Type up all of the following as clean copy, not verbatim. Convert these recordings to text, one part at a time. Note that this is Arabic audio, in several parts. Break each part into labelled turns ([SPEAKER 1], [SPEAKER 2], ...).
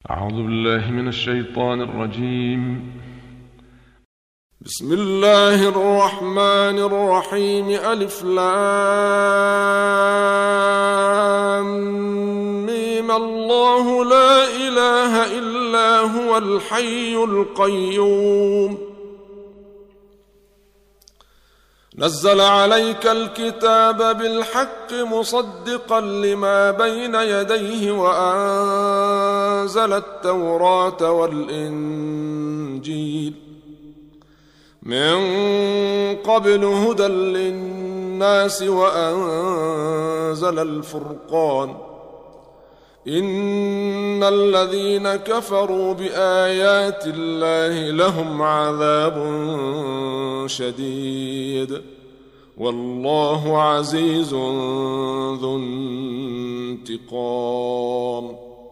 [SPEAKER 1] أعوذ بالله من الشيطان الرجيم.
[SPEAKER 2] بسم الله الرحمن الرحيم. ألف لام ميم. الله لا إله إلا هو الحي القيوم. نزل عليك الكتاب بالحق مصدقا لما بين يديه وأنزل التوراة والإنجيل من قبل هدى للناس وأنزل الفرقان. إن الذين كفروا بآيات الله لهم عذاب شديد والله عزيز ذو انتقام.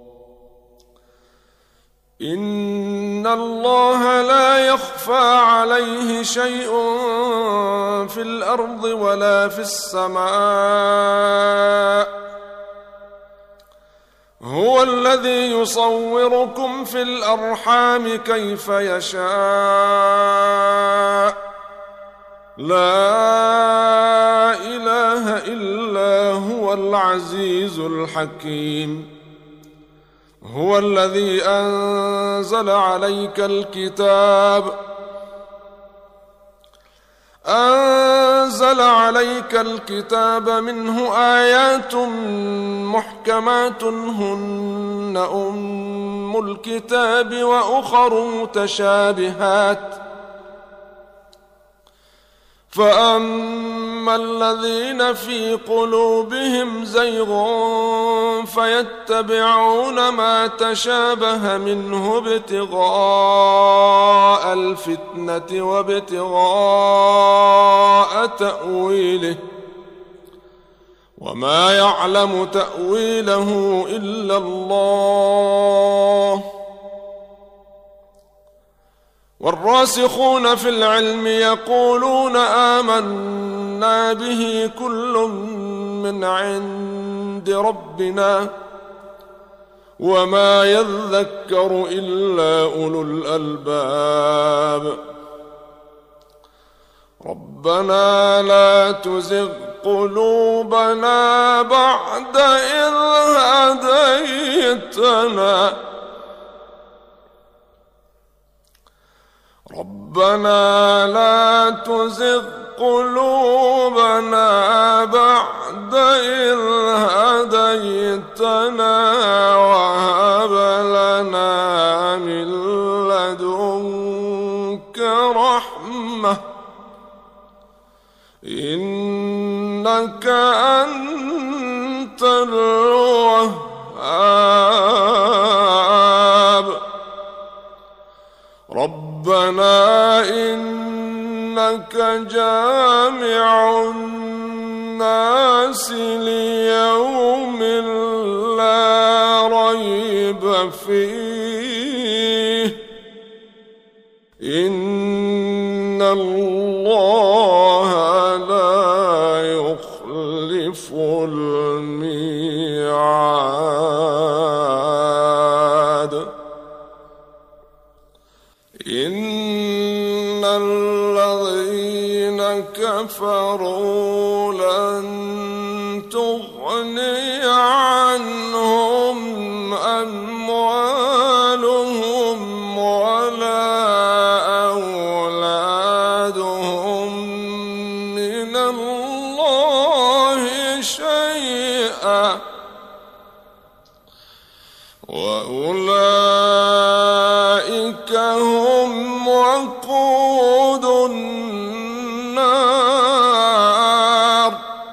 [SPEAKER 2] إن الله لا يخفى عليه شيء في الأرض ولا في السماء. هو الذي يصوركم في الأرحام كيف يشاء. لا إله إلا هو العزيز الحكيم. هو الذي أنزل عليك الكتاب منه آيات محكمات هن أم الكتاب وأخر متشابهات. فأما الذين في قلوبهم زيغ فيتبعون ما تشابه منه ابتغاء الفتنة وابتغاء تأويله وما يعلم تأويله إلا الله. والراسخون في العلم يقولون آمنا به كل من عند ربنا وما يذكر إلا أولو الألباب. ربنا لا تزغ قلوبنا بعد إذ هديتنا ربنا لا تزغ قلوبنا بعد إذ هديتنا وهب لنا من لدنك رحمة إنك أنت الوهاب. ربنا إنك جامع الناس ليوم لا ريب فيه إن الله لا يخلف الميعاد. إن الذين كفروا لن تغني عنهم أموالهم ولا أولادهم من الله شيئا وأولئك هم وقود النار.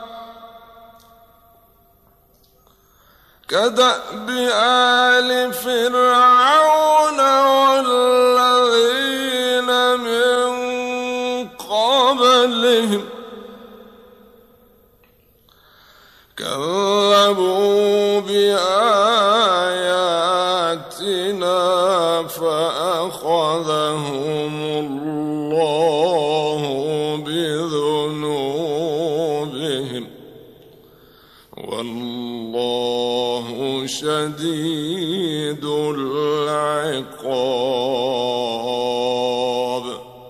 [SPEAKER 2] كدأب آل فرعون والذين من قبلهم كذبوا بآياتنا فأخذهم الله بذنوبهم والله شديد العقاب. العقاب.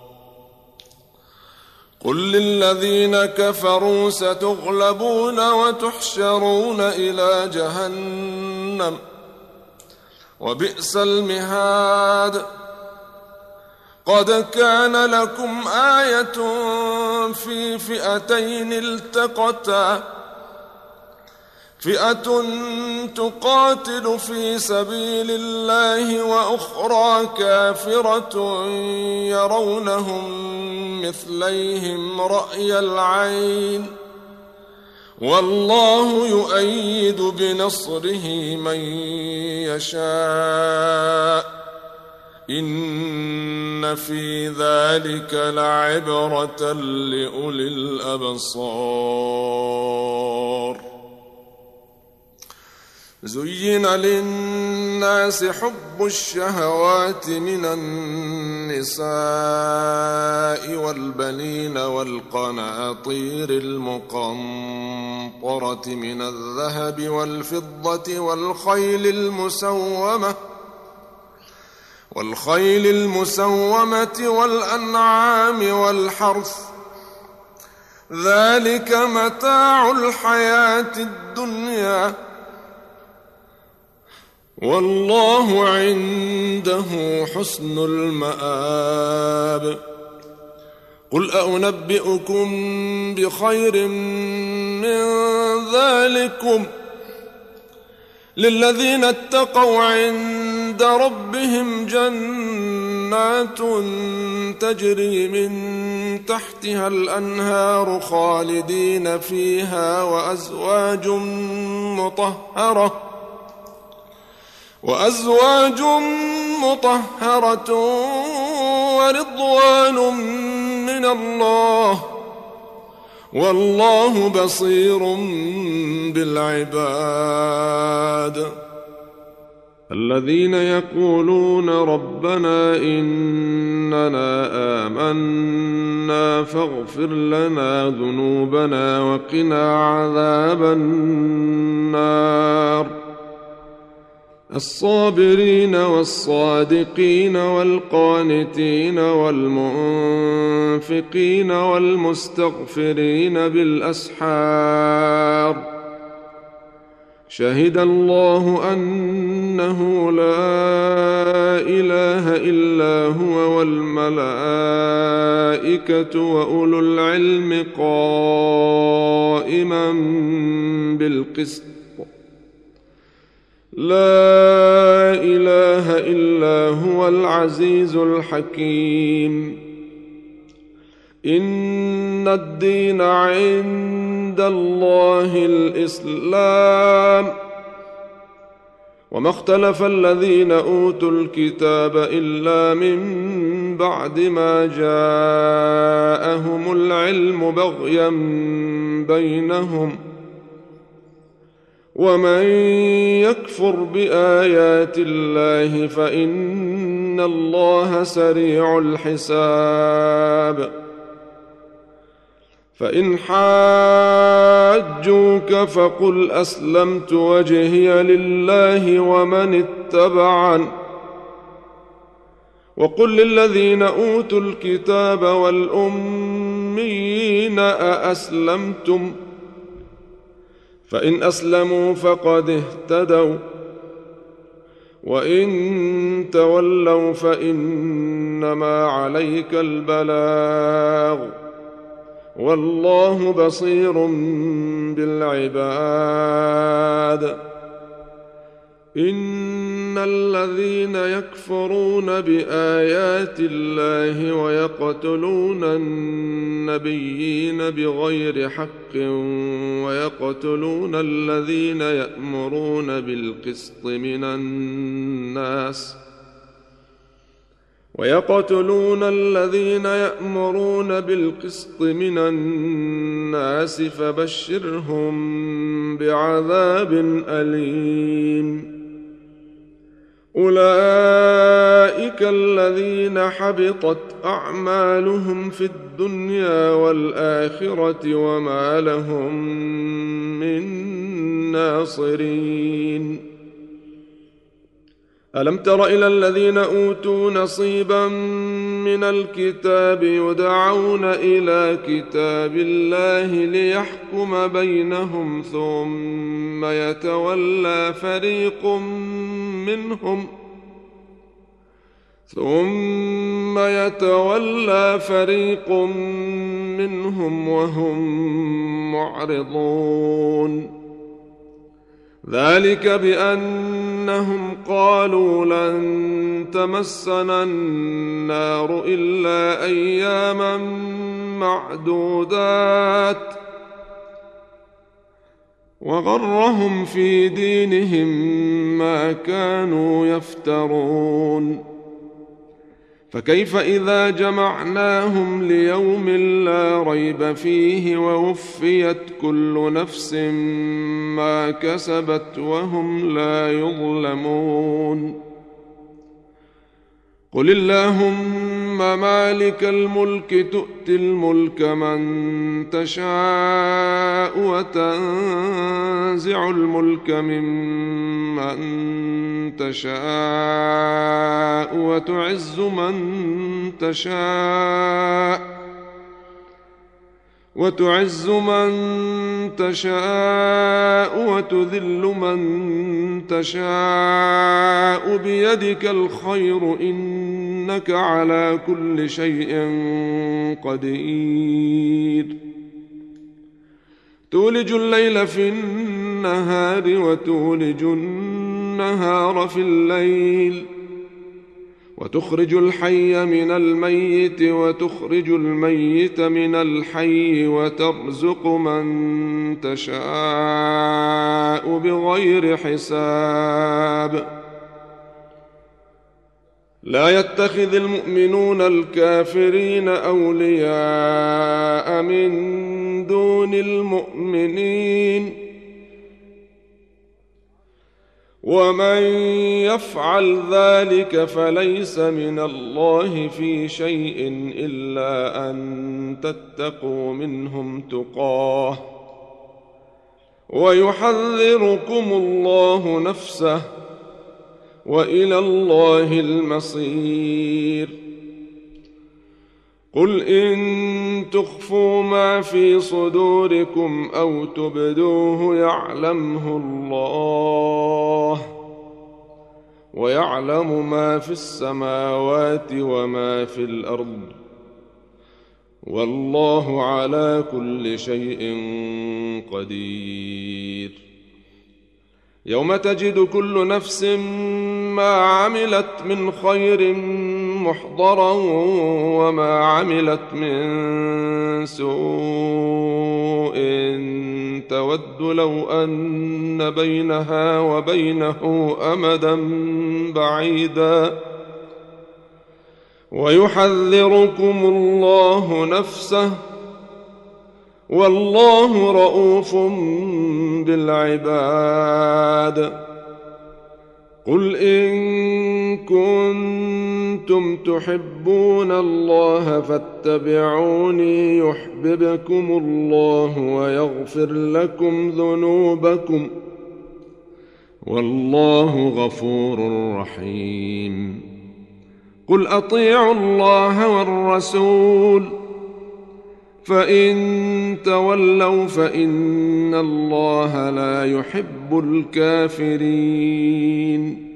[SPEAKER 2] قل للذين كفروا ستغلبون وتحشرون إلى جهنم وبئس المهاد. قد كان لكم آية في فئتين التقتا، فئة تقاتل في سبيل الله وأخرى كافرة يرونهم مثليهم رأي العين، والله يؤيد بنصره من يشاء، إن في ذلك لعبرة لأولي الأبصار. زين للناس حب الشهوات من النساء والبنين والقناطير المقنطرة من الذهب والفضة والخيل المسومة والأنعام والحرث، ذلك متاع الحياة الدنيا، والله عنده حسن المآب. قل أنبئكم بخير من ذلكم للذين اتقوا عند ربهم جنات تجري من تحتها الأنهار خالدين فيها وأزواج مطهرة ورضوان من الله، والله بصير بالعباد. الذين يقولون ربنا إننا آمنا فاغفر لنا ذنوبنا وقنا عذاب النار. الصابرين والصادقين والقانتين والمنفقين والمستغفرين بالأسحار. شهد الله أنه لا إله إلا هو والملائكة وأولو العلم قائما بالقسط. لا إله إلا هو العزيز الحكيم. إن الدين عند الله الإسلام، وما اختلف الذين أوتوا الكتاب إلا من بعد ما جاءهم العلم بغيا بينهم، ومن يكفر بآيات الله فإن الله سريع الحساب. فإن حاجوك فقل أسلمت وجهي لله ومن اتبعن، وقل للذين أوتوا الكتاب والأميين أأسلمتم؟ فإن أسلموا فقد اهتدوا، وإن تولوا فإنما عليك البلاغ، والله بصير بالعباد. إن الذين يكفرون بآيات الله ويقتلون النبيين بغير حق ويقتلون الذين يأمرون بالقسط من الناس فبشرهم بعذاب أليم. أولئك الذين حبطت أعمالهم في الدنيا والآخرة وما لهم من ناصرين. ألم تر إلى الذين أوتوا نصيبا من الكتاب يدعون إلى كتاب الله ليحكم بينهم ثم يتولى فريق منهم وهم معرضون ذلك بأنهم قالوا لن تمسنا النار إلا أياما معدودات وغرهم في دينهم ما كانوا يفترون فكيف إذا جمعناهم ليوم لا ريب فيه ووفيت كل نفس ما كسبت وهم لا يظلمون قل اللهم مالك الملك تؤتي الملك من تشاء وتنزع الملك ممن تشاء وتعز من تشاء وتذل من تشاء بيدك الخير إنك على كل شيء قدير تولج الليل في النهار وتولج النهار في الليل وتخرج الحي من الميت وتخرج الميت من الحي وترزق من تشاء بغير حساب لا يتخذ المؤمنون الكافرين أولياء من دون المؤمنين ومن يفعل ذلك فليس من الله في شيء إلا أن تتقوا منهم تقاه ويحذركم الله نفسه وإلى الله المصير قل إن تخفوا ما في صدوركم أو تبدوه يعلمه الله ويعلم ما في السماوات وما في الأرض والله على كل شيء قدير يوم تجد كل نفس ما عملت من خير محضرا وما عملت من سوء تود لو أن بينها وبينه أمدا بعيدا ويحذركم الله نفسه والله رؤوف بالعباد قل إن كنتم تحبون الله فاتبعوني يحببكم الله ويغفر لكم ذنوبكم والله غفور رحيم قل أطيعوا الله والرسول فإن تولوا فإن الله لا يحب الكافرين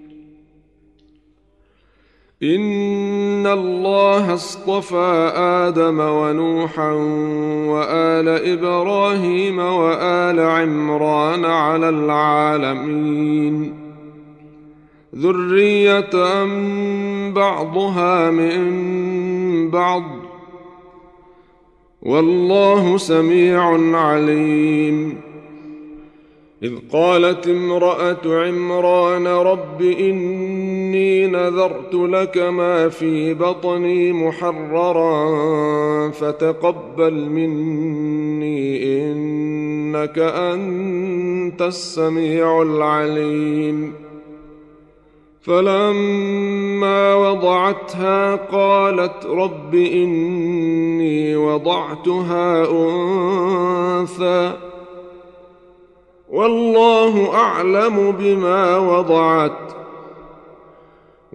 [SPEAKER 2] إن الله اصطفى آدم ونوحا وآل إبراهيم وآل عمران على العالمين ذرية بعضها من بعض والله سميع عليم إذ قالت امرأة عمران رب إني نذرت لك ما في بطني محررا فتقبل مني إنك أنت السميع العليم فلما وضعتها قالت رب إني وضعتها أنثى والله أعلم بما وضعت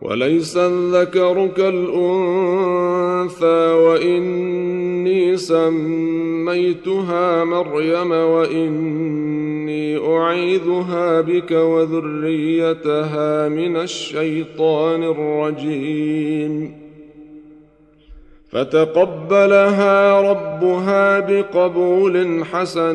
[SPEAKER 2] وليس الذكر كالأنثى وإني سميتها مريم وإني أعيذها بك وذريتها من الشيطان الرجيم فتقبلها ربها بقبول حسن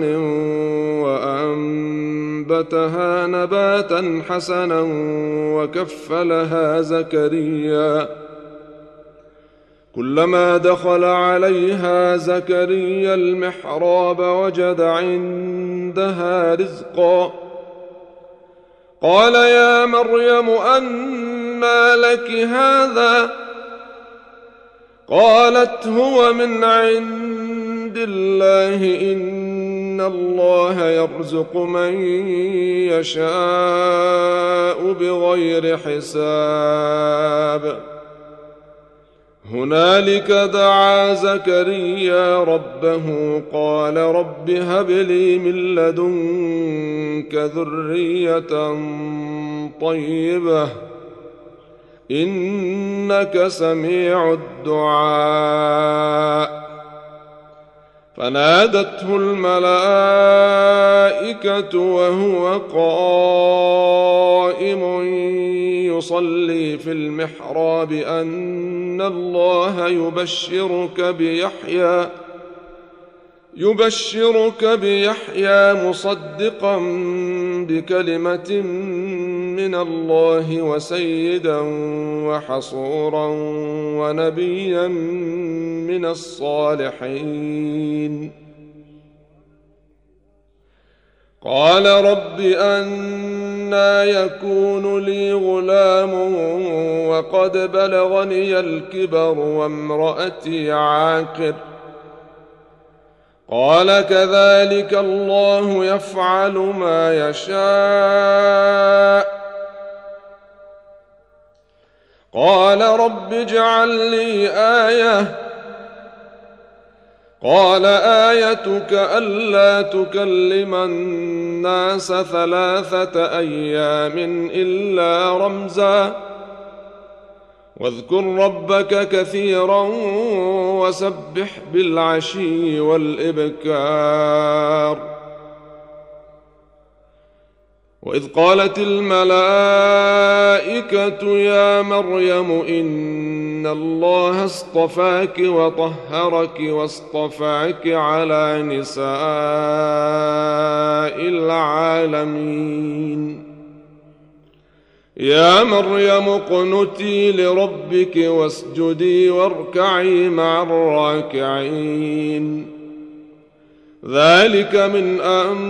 [SPEAKER 2] وأنبتها نباتا حسنا وكفلها زكريا كلما دخل عليها زكريا المحراب وجد عندها رزقا قال يا مريم أنى لك هذا قالت هو من عند الله إن الله يرزق من يشاء بغير حساب هنالك دعا زكريا ربه قال رب هب لي من لدنك ذرية طيبة إنك سميع الدعاء فنادته الملائكة وهو قائم يصلي في المحراب أن الله يبشرك بيحيى مصدقا بكلمة من الله وسيدا وحصورا ونبيا من الصالحين قال رب أنى يكون لي غلام وقد بلغني الكبر وامرأتي عاقر قال كذلك الله يفعل ما يشاء قال رب اجعل لي آية قال آيتك ألا تكلم الناس 3 أيام إلا رمزا واذكر ربك كثيرا وسبح بالعشي والإبكار وإذ قالت الملائكة يا مريم إن الله اصطفاك وطهرك واصطفاك على نساء العالمين يا مريم اقنتي لربك واسجدي واركعي مع الراكعين ذلك من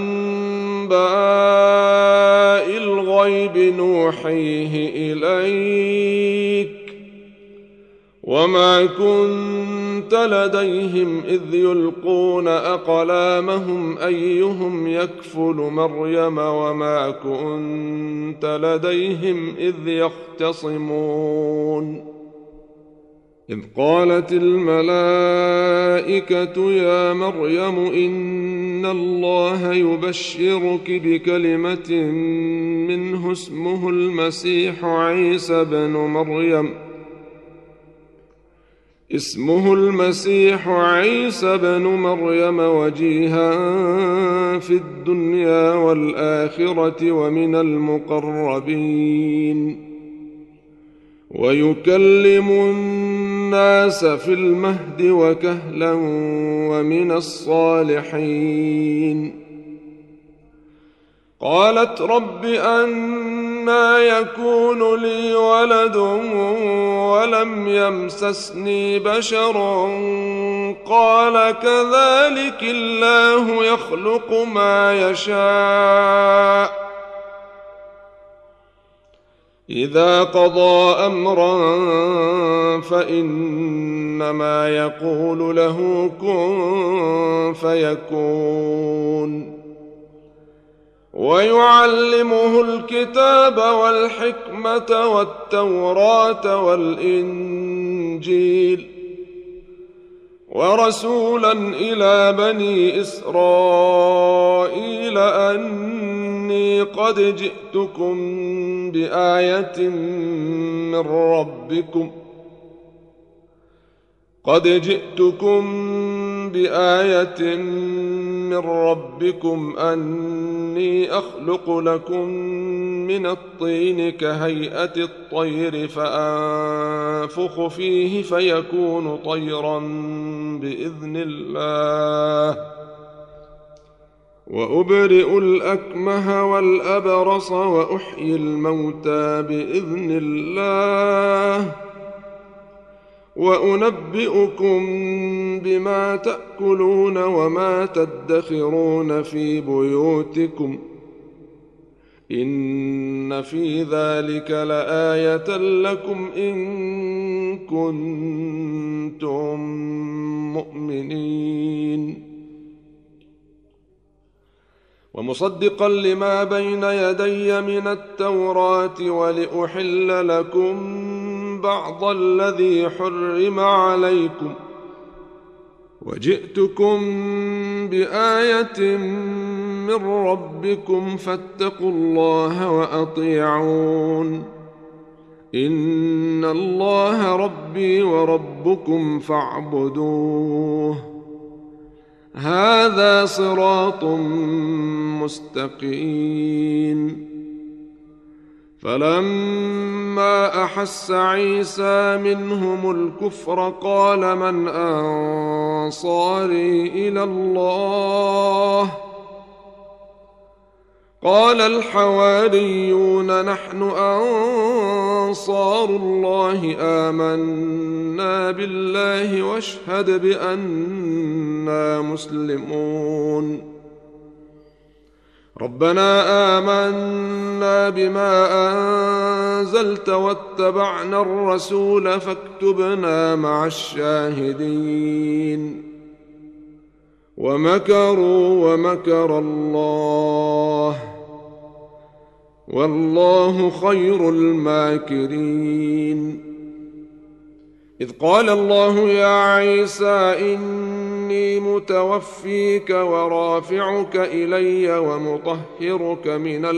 [SPEAKER 2] أنباء الغيب نوحيه إليك وما كنت لديهم إذ يلقون أقلامهم أيهم يكفل مريم وما كنت لديهم إذ يختصمون إذ قالت الملائكة يا مريم إن الله يبشرك بكلمة منه اسمه المسيح عيسى بن مريم وجيها في الدنيا والآخرة ومن المقربين ويكلم الناس في المهد وكهلا ومن الصالحين قالت رب أنى يكون لي ولد ولم يمسسني بشر قال كذلك الله يخلق ما يشاء إذا قضى أمرا فإنما يقول له كن فيكون ويعلمه الكتاب والحكمة والتوراة والإنجيل ورسولا إلى بني إسرائيل أني قد جئتكم بآية من ربكم أني أخلق لكم من الطين كهيئة الطير فأنفخ فيه فيكون طيرا بإذن الله، وأبرئ الأكمه والأبرص وأحيي الموتى بإذن الله، وأنبئكم بما تأكلون وما تدخرون في بيوتكم، إن في ذلك لآية لكم إن كنتم مؤمنين. ومصدقا لما بين يدي من التوراة ولأحل لكم بعض الذي حرم عليكم، وجئتكم بآية من ربكم فاتقوا الله وأطيعون، إن الله ربي وربكم فاعبدوه، هذا صراط مستقيم. فلما أحس عيسى منهم الكفر قال من أنصاري إلى الله؟ قال الحواريون نحن أنصار الله آمنا بالله واشهد بأننا مسلمون. ربنا آمنا بما أنزلت واتبعنا الرسول فاكتبنا مع الشاهدين. ومكروا ومكر الله والله خير الماكرين. إذ قال الله يا عيسى إني متوفيك ورافعك إلي ومطهرك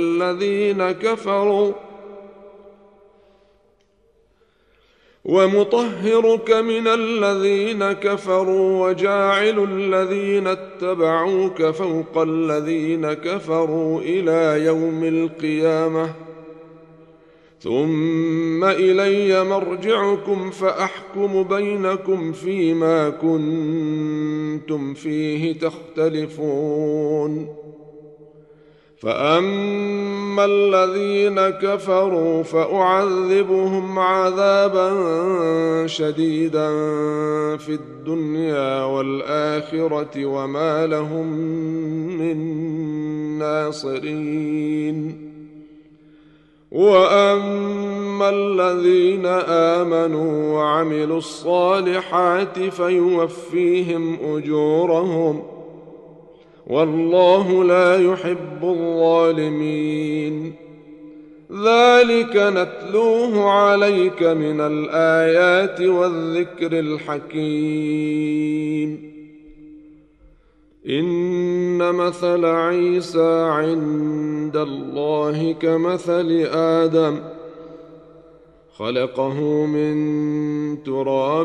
[SPEAKER 2] من الذين كفروا وجاعل الذين اتبعوك فوق الذين كفروا إلى يوم القيامة، ثم إلي مرجعكم فأحكم بينكم فيما كنتم فيه تختلفون. فأما الذين كفروا فأعذبهم عذابا شديدا في الدنيا والآخرة وما لهم من ناصرين. وأما الذين آمنوا وعملوا الصالحات فيوفيهم أجورهم والله لا يحب الظالمين. ذلك نتلوه عليك من الآيات والذكر الحكيم. إن مثل عيسى عند الله كمثل آدم خلقه من تراب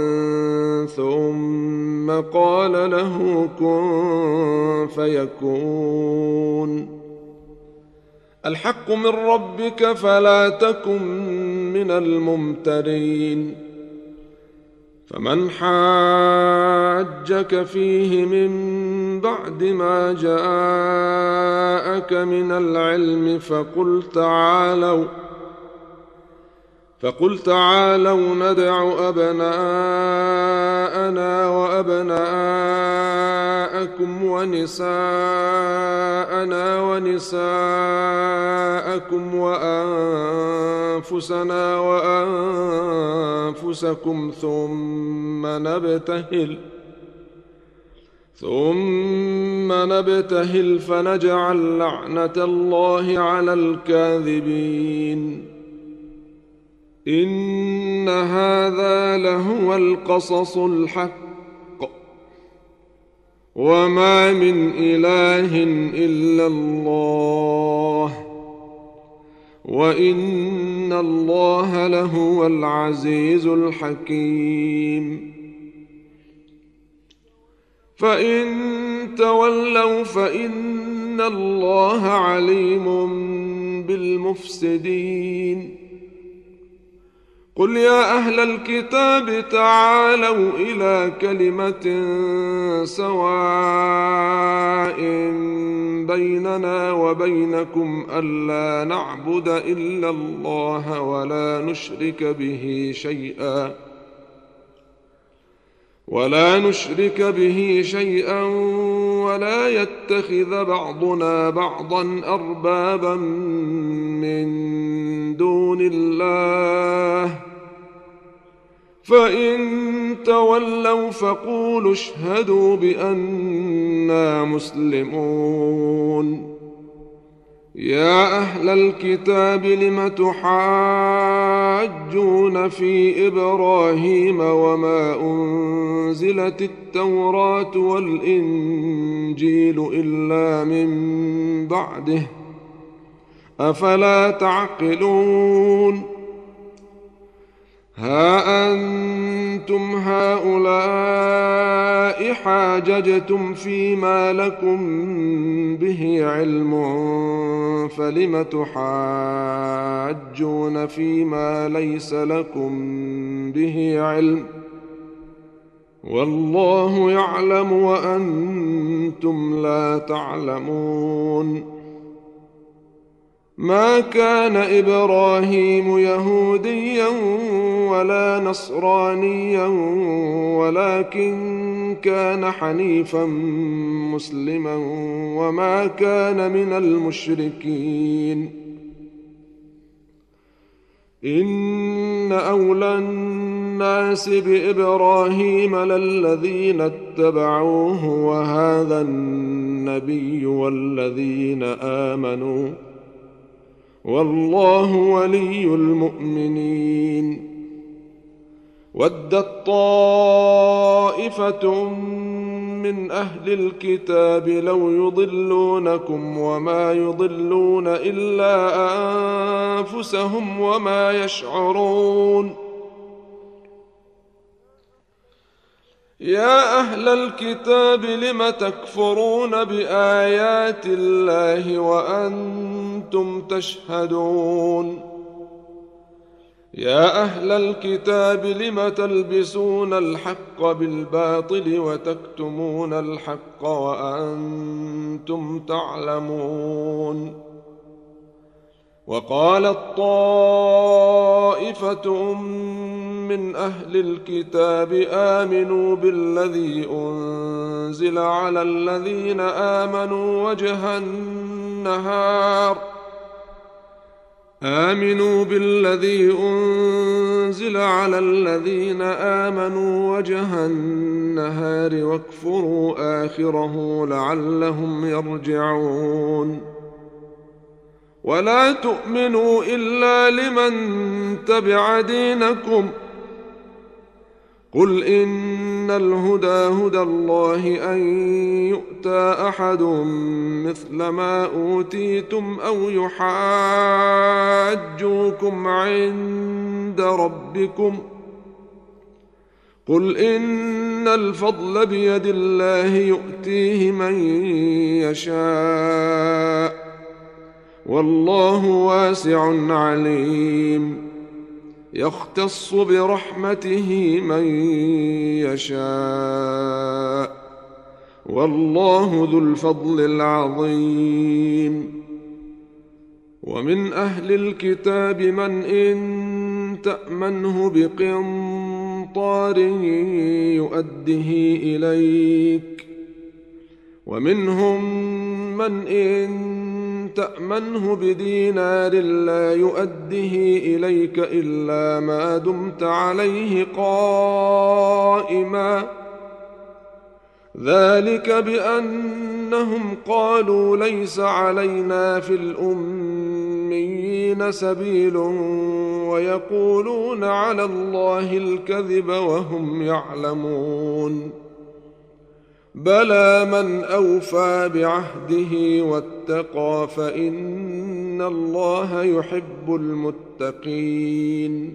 [SPEAKER 2] ثم قال له كن فيكون. الحق من ربك فلا تكن من الممترين. فمن حاجك فيه من بعد ما جاءك من العلم فقل تعالوا ندع أبناءنا وأبناءكم ونساءنا ونساءكم وأنفسنا وأنفسكم ثم نبتهل فنجعل لعنة الله على الكاذبين. إن هذا لهو القصص الحق
[SPEAKER 3] وما من إله إلا الله وإن الله لهو العزيز الحكيم. فإن تولوا فإن الله عليم بالمفسدين. قل يا أهل الكتاب تعالوا إلى كلمة سواء بيننا وبينكم ألا نعبد إلا الله ولا نشرك به شيئا ولا يتخذ بعضنا بعضا أربابا من دون الله. فإن تولوا فقولوا اشهدوا بأننا مسلمون. يا أهل الكتاب لم تحاجون في إبراهيم وما أنزلت التوراة والإنجيل إلا من بعده أفلا تعقلون. ها أنتم هؤلاء حاججتم فيما لكم به علم فلم تحاجون فيما ليس لكم به علم والله يعلم وأنتم لا تعلمون. ما كان إبراهيم يهوديا ولا نصرانيا ولكن كان حنيفا مسلما وما كان من المشركين. إن أولى الناس بإبراهيم للذين اتبعوه وهذا النبي والذين آمنوا والله ولي المؤمنين. ودت طائفة من أهل الكتاب لو يضلونكم وما يضلون إلا أنفسهم وما يشعرون. يا أهل الكتاب لم تكفرون بآيات الله وأنتم تشهدون. يا أهل الكتاب لم تلبسون الحق بالباطل وتكتمون الحق وأنتم تعلمون. وقالت طائفة من أهل الكتاب آمنوا بالذي أنزل على الذين آمنوا وجه النهار واكفروا آخره لعلهم يرجعون. ولا تؤمنوا إلا لمن تبع دينكم. قل إن الهدى هدى الله أن يؤتى أحد مثل ما أوتيتم أو يحاجوكم عند ربكم. قل إن الفضل بيد الله يؤتيه من يشاء والله واسع عليم. يختص برحمته من يشاء والله ذو الفضل العظيم. ومن أهل الكتاب من إن تأمنه بقنطار يؤده إليك ومنهم من إن تأمنه بدينار لا يؤده إليك إلا ما دمت عليه قائما. ذلك بأنهم قالوا ليس علينا في الأميين سبيل ويقولون على الله الكذب وهم يعلمون. بلى من أوفى بعهده واتقى فإن الله يحب المتقين.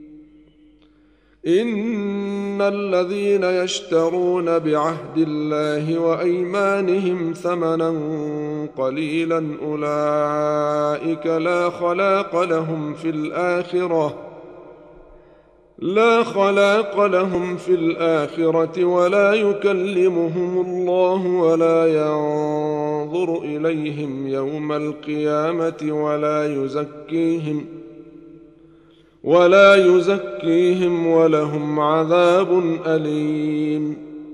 [SPEAKER 3] إن الذين يشترون بعهد الله وأيمانهم ثمنا قليلا أولئك لا خلاق لهم في الآخرة ولا يكلمهم الله ولا ينظر إليهم يوم القيامة ولا يزكيهم ولهم عذاب أليم.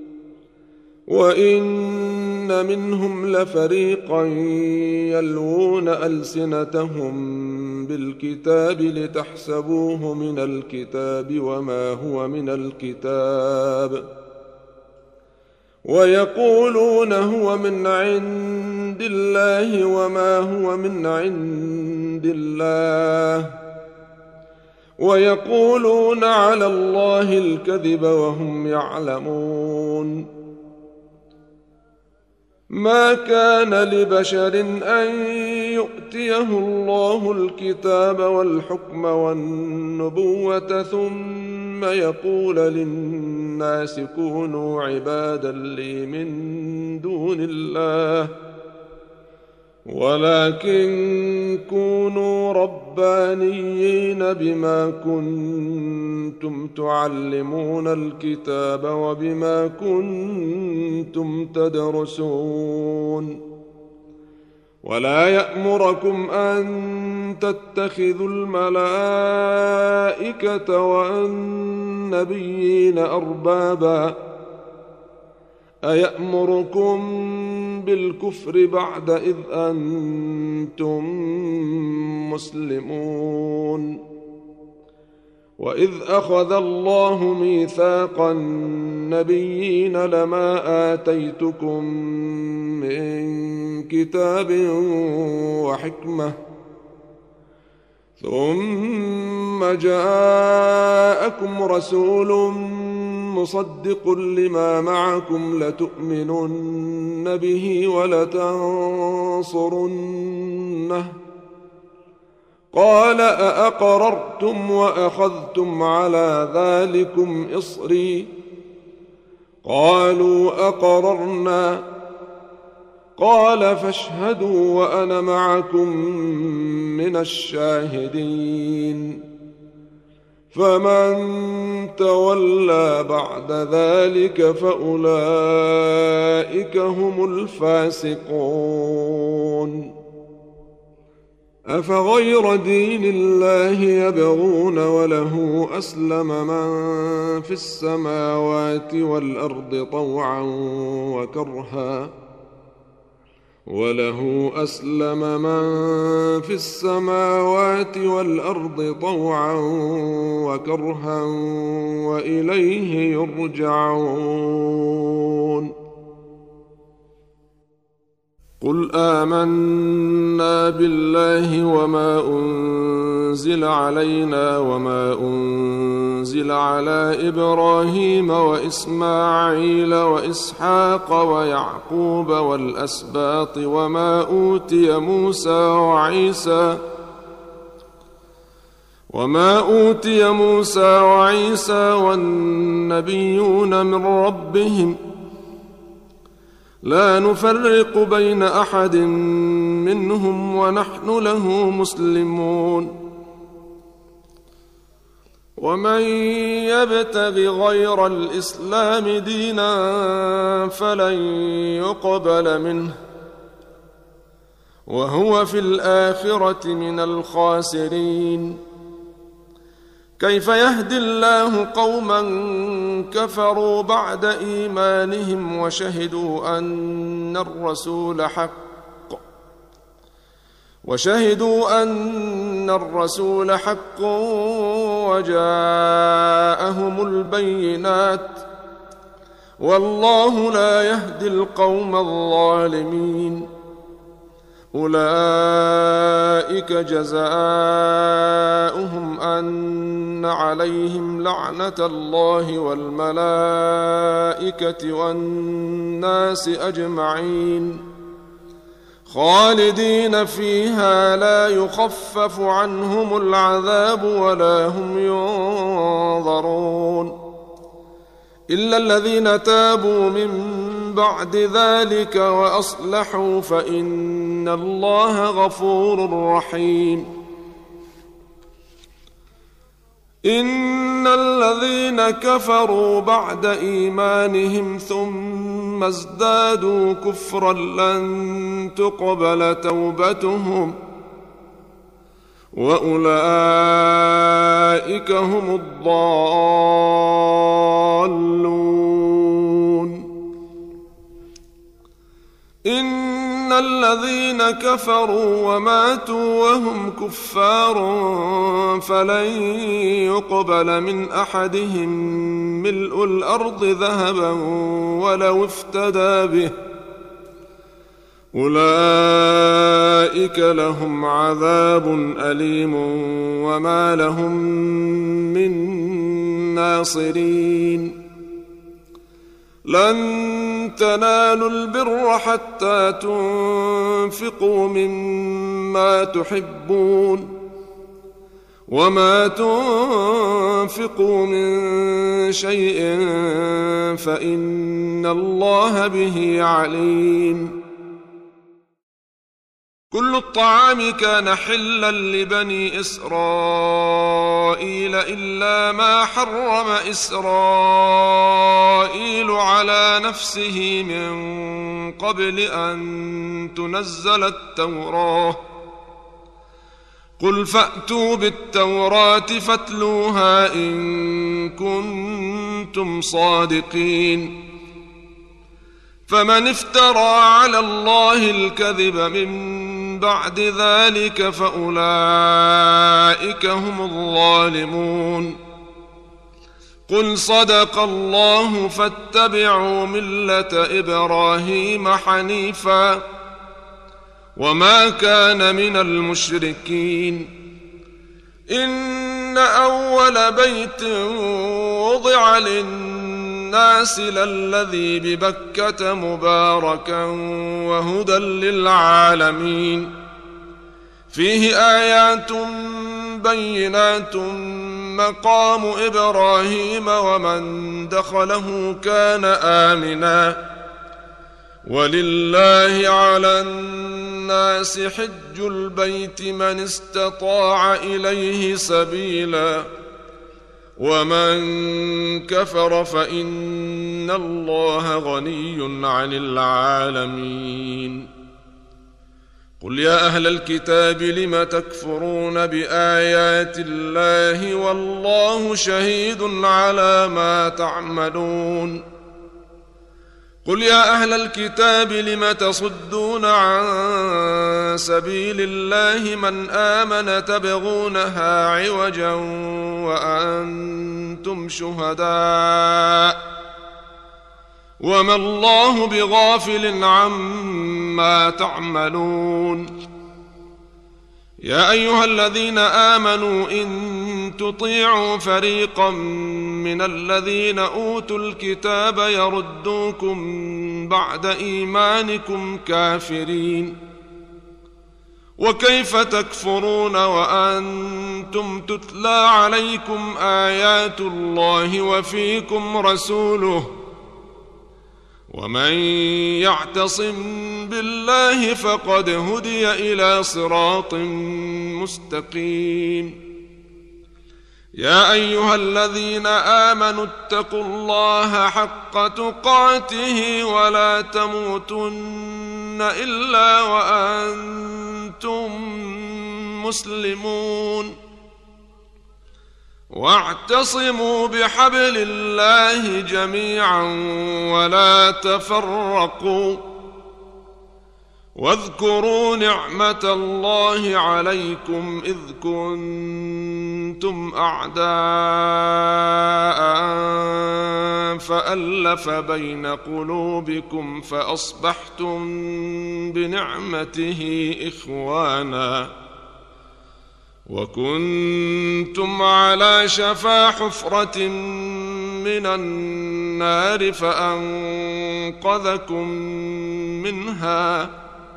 [SPEAKER 3] وإن منهم لفريقا يلوون ألسنتهم بالكتاب لتحسبوه من الكتاب وما هو من الكتاب ويقولون هو من عند الله وما هو من عند الله ويقولون على الله الكذب وهم يعلمون. ما كان لبشر أن يؤتيه الله الكتاب والحكم والنبوة ثم يقول للناس كونوا عبادا لي من دون الله ولكن كونوا ربانيين بما كنتم تعلمون الكتاب وبما كنتم تدرسون. ولا يأمركم أن تتخذوا الملائكة والنبيين أربابا أيأمركم بالكفر بعد إذ أنتم مسلمون. وإذ أخذ الله ميثاق النبيين لما آتيتكم من كتاب وحكمة ثم جاءكم رسول مصدق لما معكم لتؤمنن به ولتنصرنه قال أأقررتم وأخذتم على ذلكم إصري قالوا أقررنا قال فاشهدوا وأنا معكم من الشاهدين. فمن تولى بعد ذلك فأولئك هم الفاسقون. أفغير دين الله يبغون وله أسلم من في السماوات والأرض طوعا وكرها وإليه يرجعون. قل آمنا بالله وما أنزل علينا وما أنزل على إبراهيم وإسماعيل وإسحاق ويعقوب والأسباط وما أوتي موسى وعيسى والنبيون من ربهم لا نفرق بين أحد منهم ونحن له مسلمون. ومن يبتغ غير الإسلام دينا فلن يقبل منه وهو في الآخرة من الخاسرين. كيف يهدي الله قوما كفروا بعد إيمانهم وشهدوا أن الرسول حق وجاءهم البينات والله لا يهدي القوم الظالمين. أولئك جزاؤهم أن عليهم لعنة الله والملائكة والناس أجمعين خالدين فيها لا يخفف عنهم العذاب ولا هم ينظرون إلا الذين تابوا من بعد ذلك وأصلحوا فإن الله غفور رحيم إن الذين كفروا بعد إيمانهم ثم ازدادوا كفرا لن تقبل توبتهم وأولئك هم الضالون إن الذين كفروا وماتوا وهم كفار فلن يقبل من أحدهم ملء الأرض ذهبا ولو افتدى به أولئك لهم عذاب أليم وما لهم من ناصرين لن تنالوا البر حتى تنفقوا مما تحبون وما تنفقوا من شيء فإن الله به عليم كل الطعام كان حلا لبني إسرائيل إلا ما حرم إسرائيل على نفسه من قبل أن تنزل التوراة قل فأتوا بالتوراة فاتلوها إن كنتم صادقين فمن افترى على الله الكذب من بعد ذلك فأولئك هم الظالمون قل صدق الله فاتبعوا ملة إبراهيم حنيفا وما كان من المشركين إن أول بيت وضع للناس للذي ببكة مباركا وهدى للعالمين فيه آيات بينات مقام إبراهيم ومن دخله كان آمنا ولله على الناس حج البيت من استطاع إليه سبيلا ومن كفر فإن الله غني عن العالمين قل يا أهل الكتاب لم تكفرون بآيات الله والله شهيد على ما تعملون قل يا أهل الكتاب لم تصدون عن سبيل الله من آمن تبغونها عوجا وأنتم شهداء وما الله بغافل عما تعملون يا أيها الذين آمنوا إن تطيعوا فريقا من الذين أوتوا الكتاب يردوكم بعد إيمانكم كافرين وكيف تكفرون وأنتم تتلى عليكم آيات الله وفيكم رسوله ومن يعتصم بالله فقد هدي إلى صراط مستقيم يا أيها الذين آمنوا اتقوا الله حق تقاته ولا تموتن إلا وأنتم مسلمون واعتصموا بحبل الله جميعا ولا تفرقوا واذكروا نعمة الله عليكم إذ كنتم أعداء فألف بين قلوبكم فأصبحتم بنعمته إخوانا وكنتم على شفا حفرة من النار فأنقذكم منها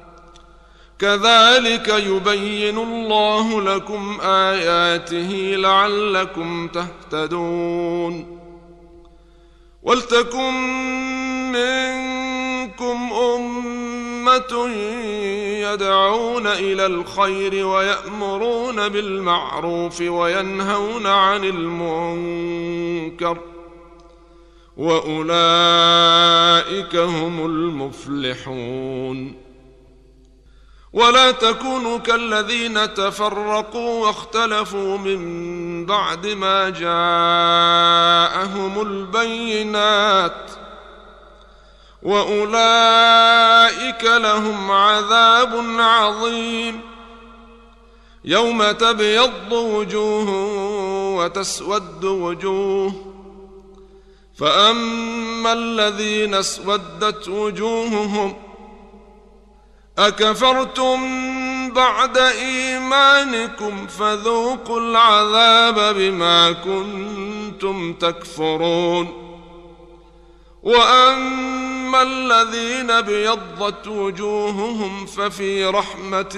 [SPEAKER 3] كذلك يبين الله لكم آياته لعلكم تهتدون ولتكن منكم أمة يدعون إلى الخير ويأمرون بالمعروف وينهون عن المنكر وأولئك هم المفلحون ولا تكونوا كالذين تفرقوا واختلفوا من بعد ما جاءهم البينات وأولئك لهم عذاب عظيم يوم تبيض وجوه وتسود وجوه فأما الذين اسودت وجوههم أكفرتم بعد إيمانكم فذوقوا العذاب بما كنتم تكفرون وأما الذين ابيضت وجوههم ففي رحمة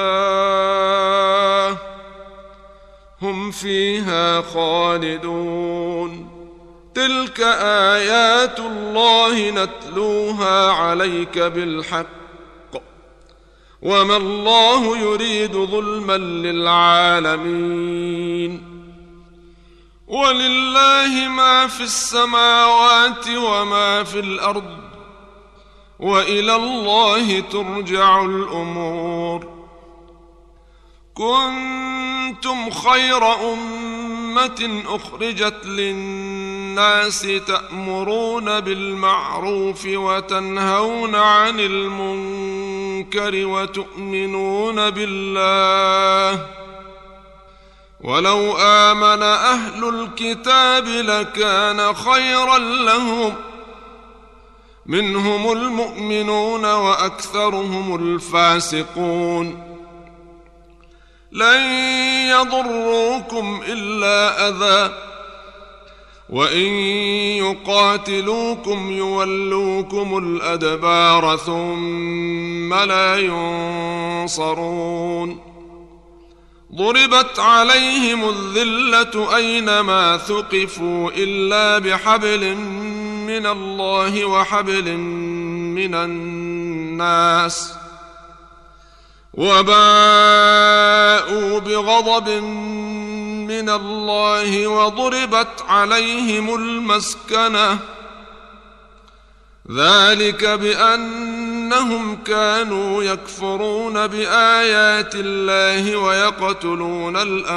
[SPEAKER 3] الله هم فيها خالدون تلك آيات الله نتلوها عليك بالحق وما الله يريد ظلما للعالمين ولله ما في السماوات وما في الأرض وإلى الله ترجع الأمور كنتم خير أمة أخرجت للناس تأمرون بالمعروف وتنهون عن المنكر وتؤمنون بالله ولو آمن أهل الكتاب لكان خيرا لهم منهم المؤمنون وأكثرهم الفاسقون لن يضروكم إلا أذى وإن يقاتلوكم يولوكم الأدبار ثم لا ينصرون ضربت عليهم الذلة أينما ثقفوا إلا بحبل من الله وحبل من الناس وباءوا بغضب من الله وضربت عليهم المسكنة ذلك بأنهم كانوا يكفرون بآيات الله ويقتلون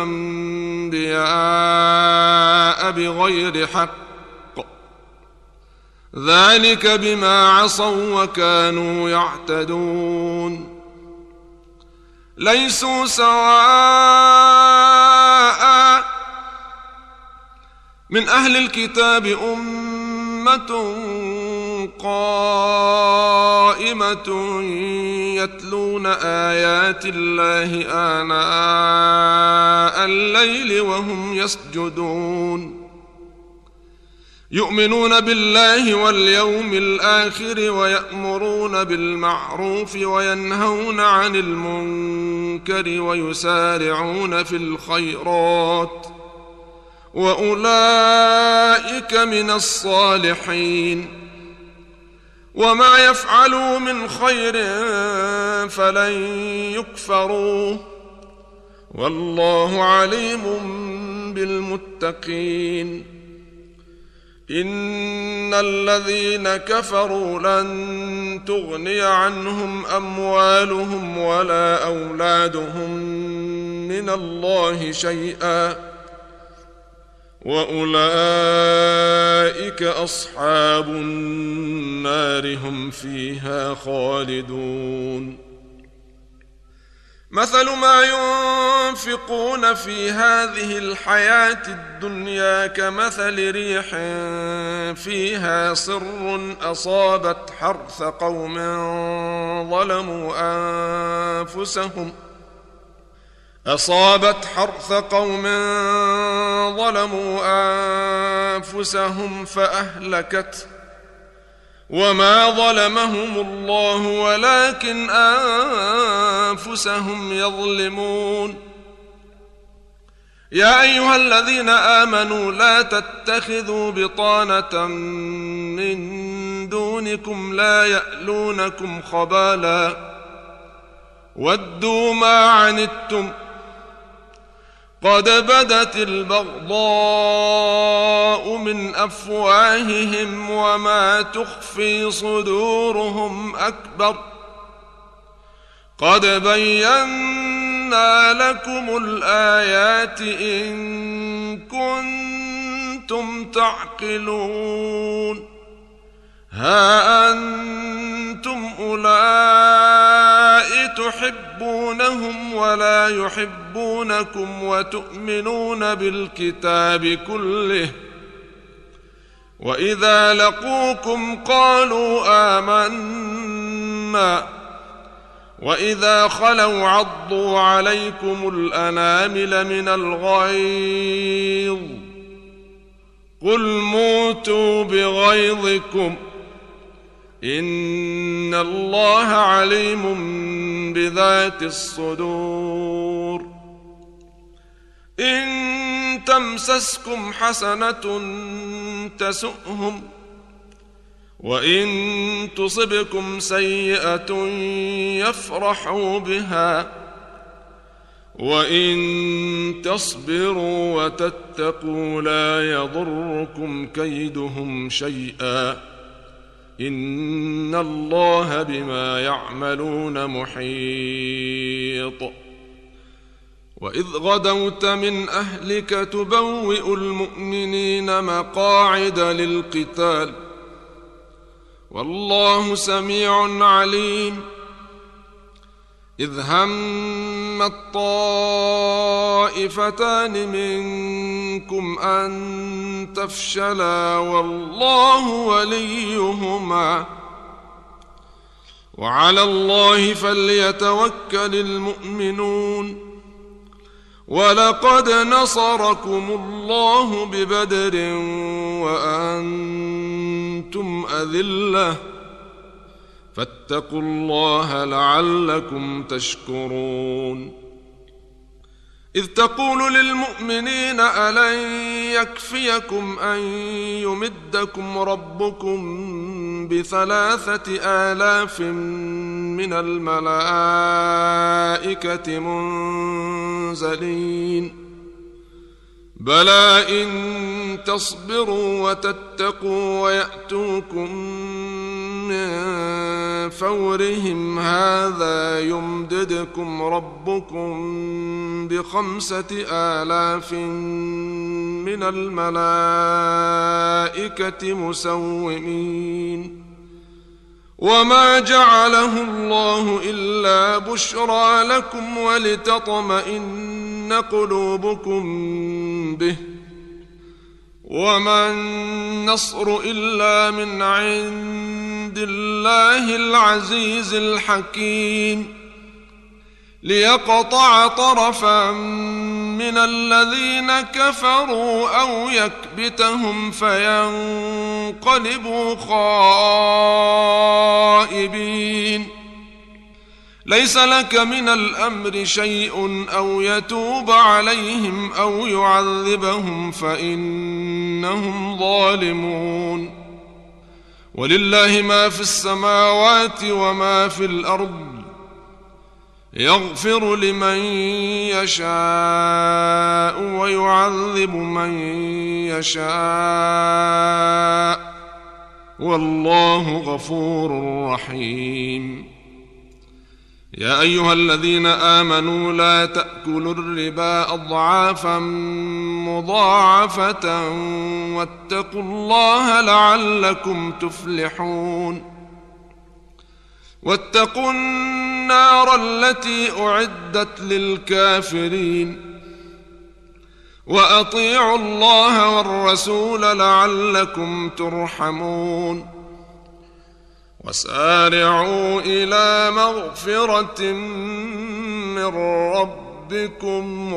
[SPEAKER 3] الأنبياء بغير حق ذلك بما عصوا وكانوا يعتدون ليسوا سواء من أهل الكتاب أمة قائمة يتلون آيات الله آناء الليل وهم يسجدون يؤمنون بالله واليوم الآخر ويأمرون بالمعروف وينهون عن المنكر ويسارعون في الخيرات وأولئك من الصالحين وما يفعلوا من خير فلن يكفروه والله عليم بالمتقين إن الذين كفروا لن تغني عنهم أموالهم ولا أولادهم من الله شيئا وأولئك أصحاب النار هم فيها خالدون
[SPEAKER 2] مثل ما ينفقون في هذه الحياة الدنيا كمثل ريح فيها صر أصابت حرث قوم ظلموا أنفسهم فأهلكته وما ظلمهم الله ولكن أنفسهم يظلمون. يا أيها الذين آمنوا لا تتخذوا بطانة من دونكم لا يألونكم خبالا ودوا ما عنتم قد بدت البغضاء من أفواههم وما تخفي صدورهم أكبر قد بينا لكم الآيات إن كنتم تعقلون. ها أنتم أولئك تحبونهم ولا يحبونكم وتؤمنون بالكتاب كله وإذا لقوكم قالوا آمنا وإذا خلوا عضوا عليكم الأنامل من الغيظ قل موتوا بغيظكم إن الله عليم بذات الصدور. إن تمسسكم حسنة تسؤهم وإن تصبكم سيئة يفرحوا بها وإن تصبروا وتتقوا لا يضركم كيدهم شيئا إن الله بما يعملون محيط. وإذ غدوت من أهلك تبوئ المؤمنين مقاعد للقتال والله سميع عليم. إذ هم الطائفتان منكم أن تفشلا والله وليهما وعلى الله فليتوكل المؤمنون. ولقد نصركم الله ببدر وأنتم أذلة فاتقوا الله لعلكم تشكرون. إذ تقول للمؤمنين ألن يكفيكم أن يمدكم ربكم ب3,000 من الملائكة منزلين بلى إن تصبروا وتتقوا ويأتوكم من فورهم هذا يمددكم ربكم ب5,000 من الملائكة مسومين. وما جعله الله إلا بشرى لكم ولتطمئن قلوبكم به وما النصر إلا من عند الله العزيز الحكيم ليقطع طرفا من الذين كفروا أو يكبتهم فينقلبوا خائبين. ليس لك من الأمر شيء أو يتوب عليهم أو يعذبهم فإنهم ظالمون. ولله ما في السماوات وما في الأرض يغفر لمن يشاء ويعذب من يشاء والله غفور رحيم. يا أيها الذين آمنوا لا تأكلوا الربا أضعافا مضاعفة واتقوا الله لعلكم تفلحون.
[SPEAKER 3] واتقوا النار التي أعدت للكافرين وأطيعوا الله والرسول لعلكم ترحمون وسارعوا إلى مغفرة من ربكم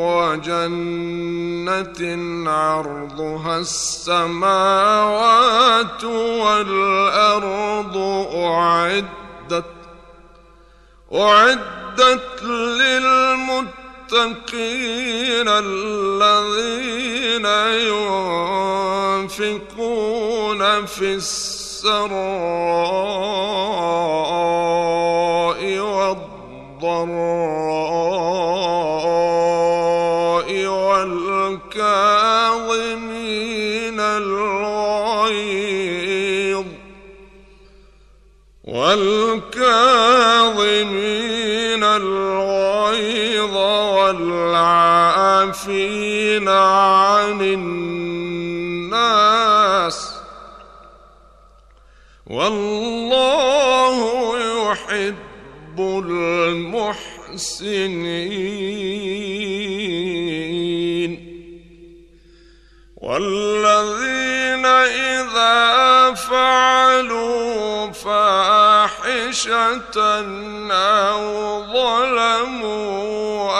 [SPEAKER 3] وجنة عرضها السماوات والأرض أعدت للمتقين الذين ينفقون في السراء والضراء والكاظمين الغيظ والعافين عن الناس والله يحب المحسنين والذين إذا فعلوا فاحشة أو ظلموا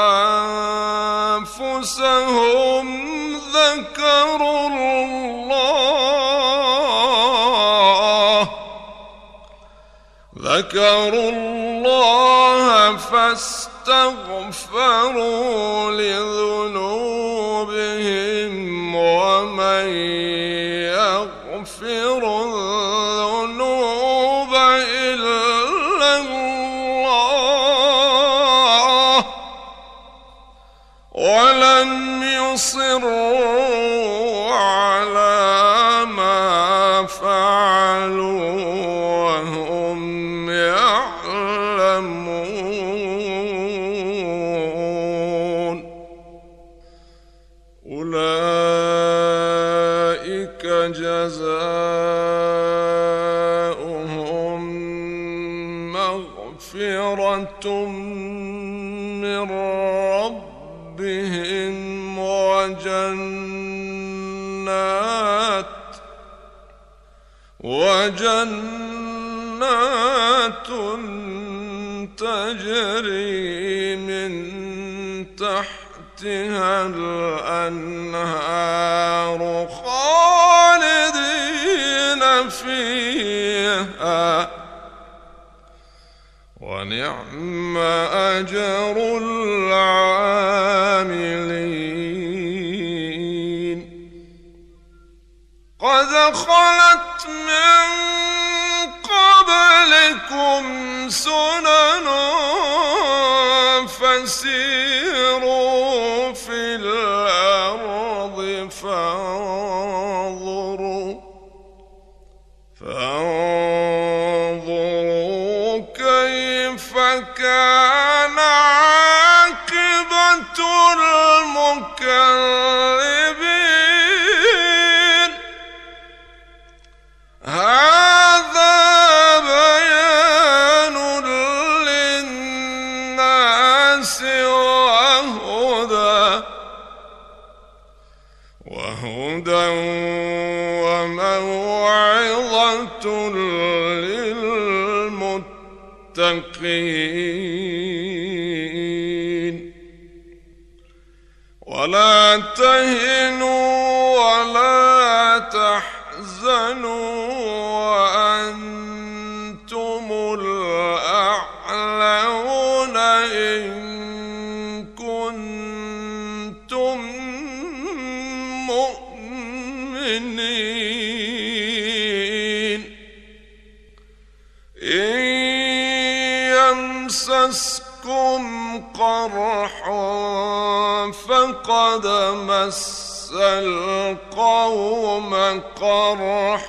[SPEAKER 3] أنفسهم ذكروا الله فاستغفروا لذنوبهم ومن يغفر الذنوب إلا الله ولم يصروا على ما فعلوا وهم يعلمون أولئك جزاؤهم مغفرة من ربهم وجنات تجري من تحتها الأنهار خالدين فيها ونعم أجر العاملين قد خلت من قبلكم سنن فسيروا في الأرض فانظروا كيف كان عاقبة المكذبين هذا بيان للناس وهدى وموعظة للمتقين ولا تهنوا ولا تحزنوا وأنتم الأعلون إن كنتم مؤمنين إن يمسسكم قرح فقد مس القوم قرح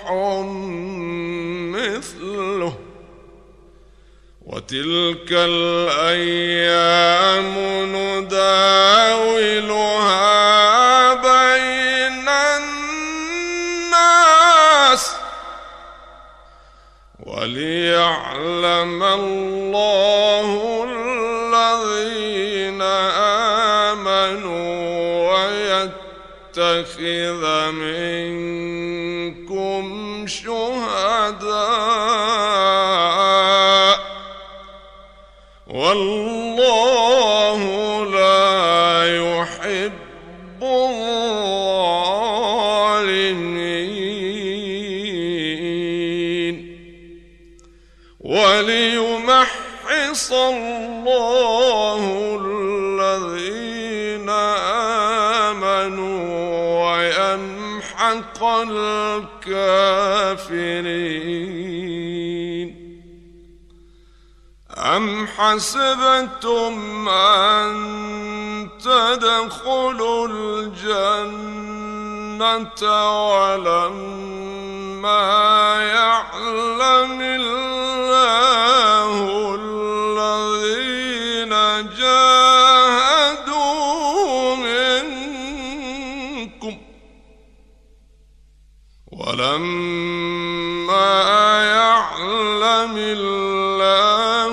[SPEAKER 3] مثله وتلك الأيام نداولها بين الناس
[SPEAKER 2] وليعلم الله الذين آمنوا ويتخذ منكم شهداء والله لا يحب الظالمين وليمحص الله الذين آمنوا ويمحق الكافرين. أم حسبتم أن تدخلوا الجنة ولما يعلم الله الذين جاهدوا منكم ولما يعلم الله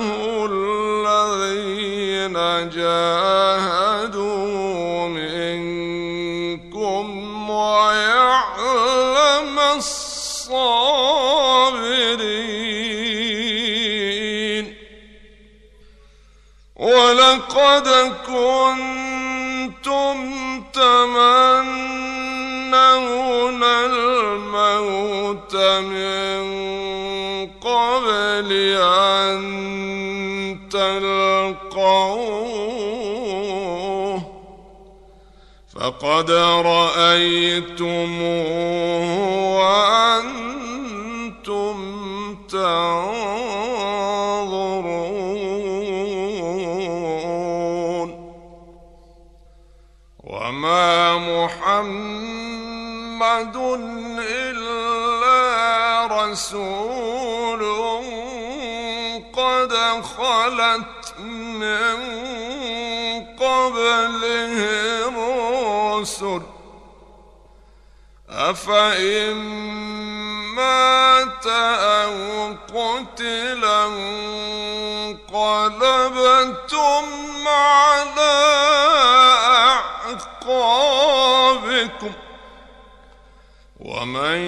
[SPEAKER 2] الذين جاهدوا منكم ويعلم الصابرين. ولقد كنتم تمنون الموت من قبل أن تلقوه فقد رأيتموه وأنتم تنظرون. وما محمد إلا رسول قد خلت من قبله الرسل أفإن مات أو قتلا انقلبتم على أعقابكم ومن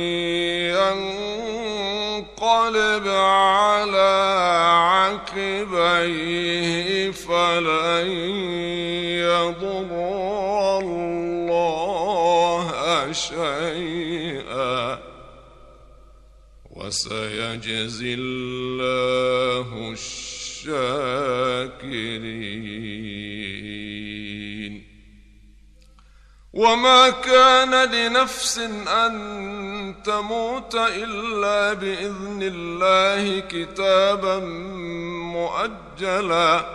[SPEAKER 2] ينقلب على عقبيه فلن يضر الله شيئا وسيجزي الله الشاكرين. وما كان لنفس أن تموت إلا بإذن الله كتابا مؤجلا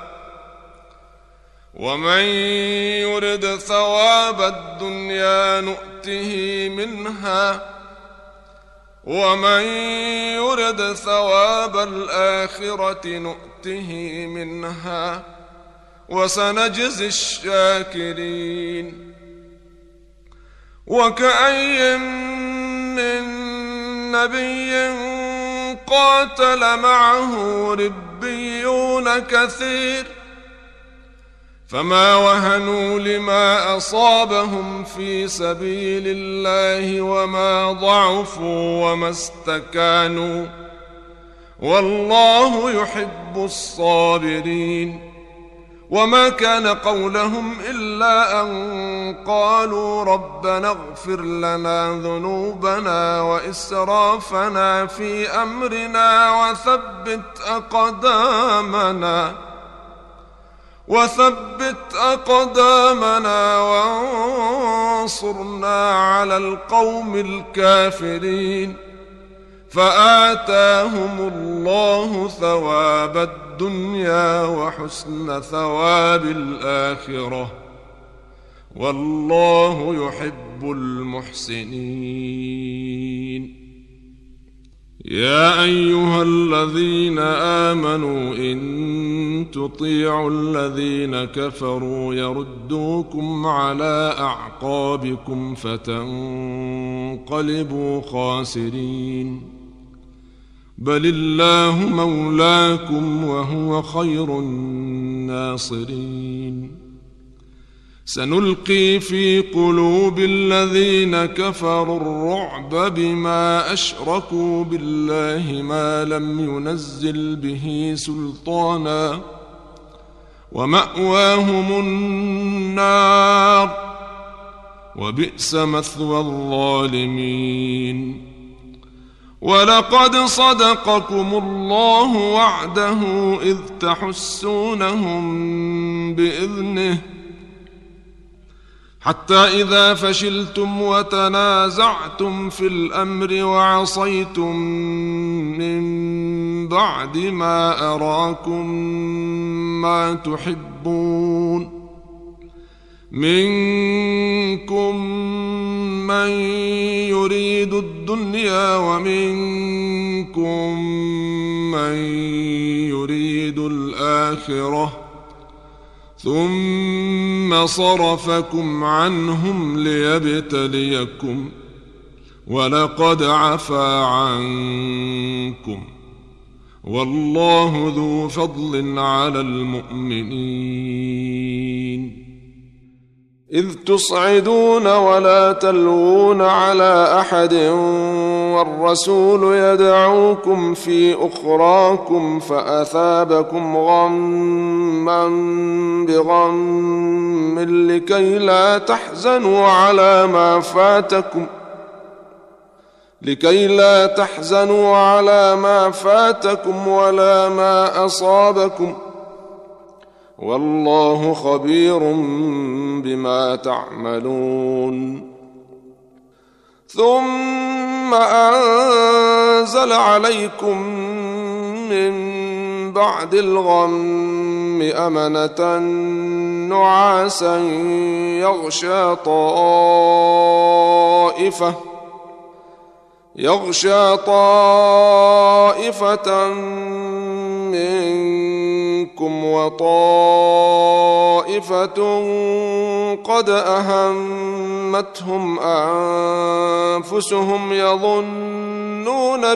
[SPEAKER 2] ومن يرد ثواب الدنيا نؤته منها ومن يرد ثواب الآخرة نؤته منها وسنجزي الشاكرين. وكأي من نبي قاتل معه ربيون كثير فما وهنوا لما أصابهم في سبيل الله وما ضعفوا وما استكانوا والله يحب الصابرين. وما كان قولهم إلا أن قالوا ربنا اغفر لنا ذنوبنا وإسرافنا في أمرنا وثبت أقدامنا وانصرنا على القوم الكافرين. فآتاهم الله ثواب الدنيا وحسن ثواب الآخرة والله يحب المحسنين. يا أيها الذين آمنوا إن تطيعوا الذين كفروا يردوكم على أعقابكم فتنقلبوا خاسرين.
[SPEAKER 3] بل الله مولاكم وهو خير الناصرين سنلقي في قلوب الذين كفروا الرعب بما أشركوا بالله ما لم ينزل به سلطانا ومأواهم النار وبئس مثوى الظالمين ولقد صدقكم الله وعده إذ تحسونهم بإذنه حتى إذا فشلتم وتنازعتم في الأمر وعصيتم من بعد ما أراكم ما تحبون منكم من يريد الدنيا ومنكم من يريد الآخرة ثم صرفكم عنهم ليبتليكم ولقد عفا عنكم والله ذو فضل على المؤمنين إذ تصعدون ولا تلوون على أحد والرسول يدعوكم في أخراكم فأثابكم غما بغم لكي لا تحزنوا على ما فاتكم ولا ما أصابكم والله خبير بما تعملون ثم أنزل عليكم من بعد الغم أمنة نعاسا يغشى طائفة منكم وطائفة قد أهمتهم أنفسهم يظنون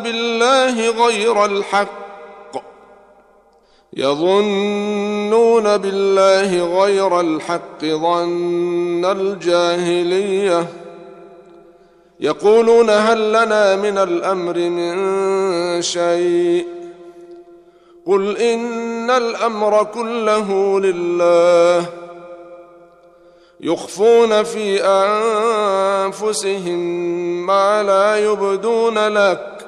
[SPEAKER 3] بالله غير الحق ظن الجاهلية يقولون هل لنا من الأمر من شيء قل إن الأمر كله لله يخفون في أنفسهم ما لا يبدون لك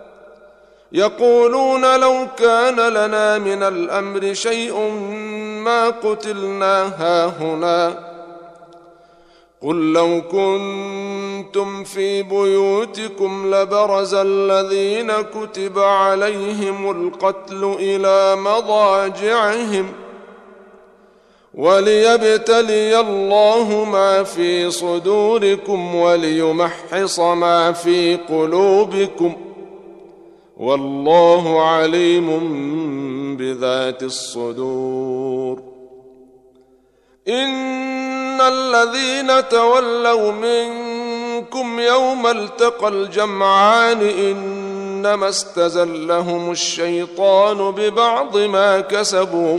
[SPEAKER 3] يقولون لو كان لنا من الأمر شيء ما قتلنا هاهنا قل لو كنتم في بيوتكم لبرز الذين كتب عليهم القتل إلى مضاجعهم وليبتلي الله ما في صدوركم وليمحص ما في قلوبكم والله عليم بذات الصدور إن الذين تولوا منكم يوم التقى الجمعان إنما استزلهم الشيطان ببعض ما كسبوا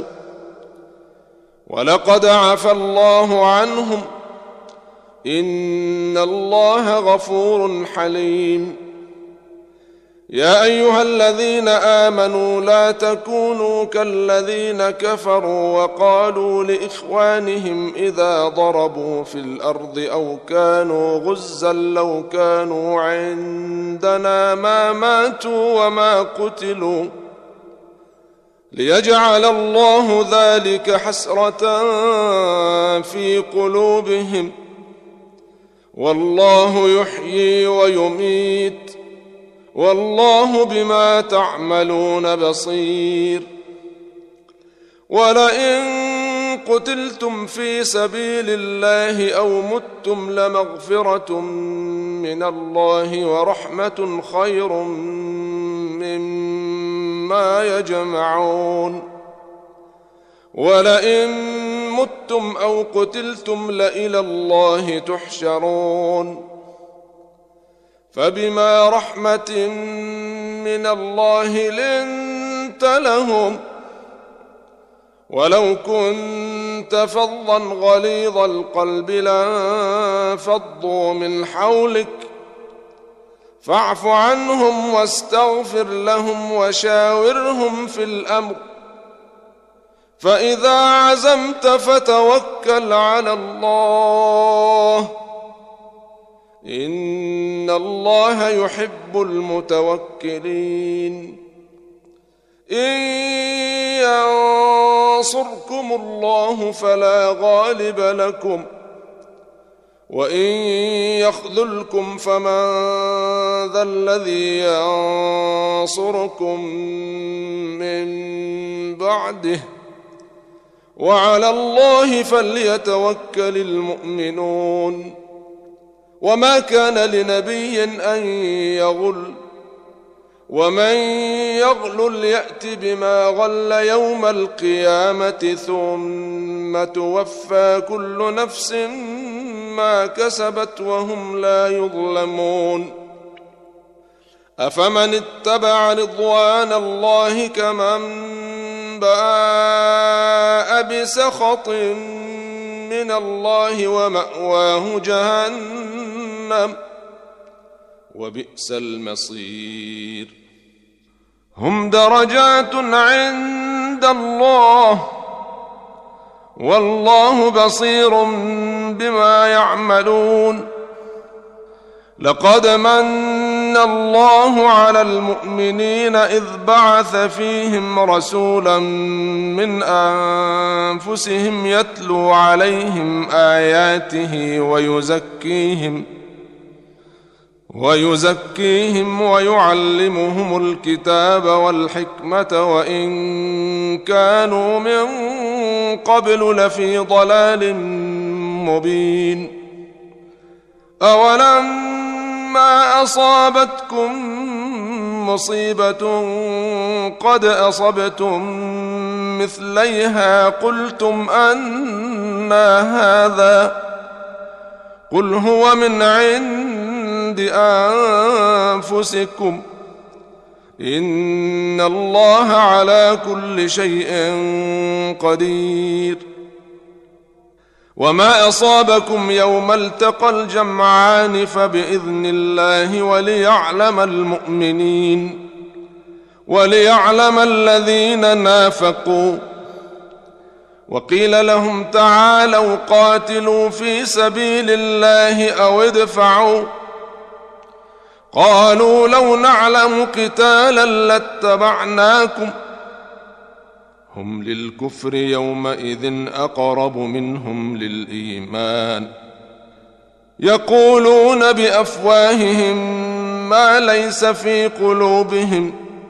[SPEAKER 3] ولقد عفى الله عنهم إن الله غفور حليم يا أيها الذين آمنوا لا تكونوا كالذين كفروا وقالوا لإخوانهم إذا ضربوا في الأرض أو كانوا غزا لو كانوا عندنا ما ماتوا وما قتلوا ليجعل الله ذلك حسرة في قلوبهم والله يحيي ويميت والله بما تعملون بصير ولئن قتلتم في سبيل الله أو متم لمغفرة من الله ورحمة خير مما يجمعون ولئن متم أو قتلتم لإلى الله تحشرون فبما رحمة من الله لنت لهم، ولو كنت فظا غليظ القلب لانفضوا من حولك، فاعف عنهم واستغفر لهم وشاورهم في الأمر، فإذا عزمت فتوكل على الله، إن الله يحب المتوكلين. إن ينصركم الله فلا غالب لكم، وإن يخذلكم فمن ذا الذي ينصركم من بعده، وعلى الله فليتوكل المؤمنون. وما كان لنبي أن يغل، ومن يغلل يأت بما غل يوم القيامة، ثم توفى كل نفس ما كسبت وهم لا يظلمون. أفمن اتبع رضوان الله كمن باء بسخط من الله ومأواه جهنم وبئس المصير. هم درجات عند الله والله بصير بما يعملون. لقد من الله على المؤمنين إذ بعث فيهم رسولا من أنفسهم يتلو عليهم آياته ويزكيهم ويعلمهم الكتاب والحكمة وإن كانوا من قبل لفي ضلال مبين. أولما أصابتكم مصيبة قد أصبتم مثليها قلتم أنى هذا، قل هو من عند أنفسكم إن الله على كل شيء قدير. وما أصابكم يوم التقى الجمعان فبإذن الله وليعلم الذين نافقوا. وقيل لهم تعالوا قاتلوا في سبيل الله أو ادفعوا، قالوا لو نعلم قتالا لاتبعناكم، هم للكفر يومئذ أقرب منهم للإيمان، يقولون بأفواههم ما ليس في قلوبهم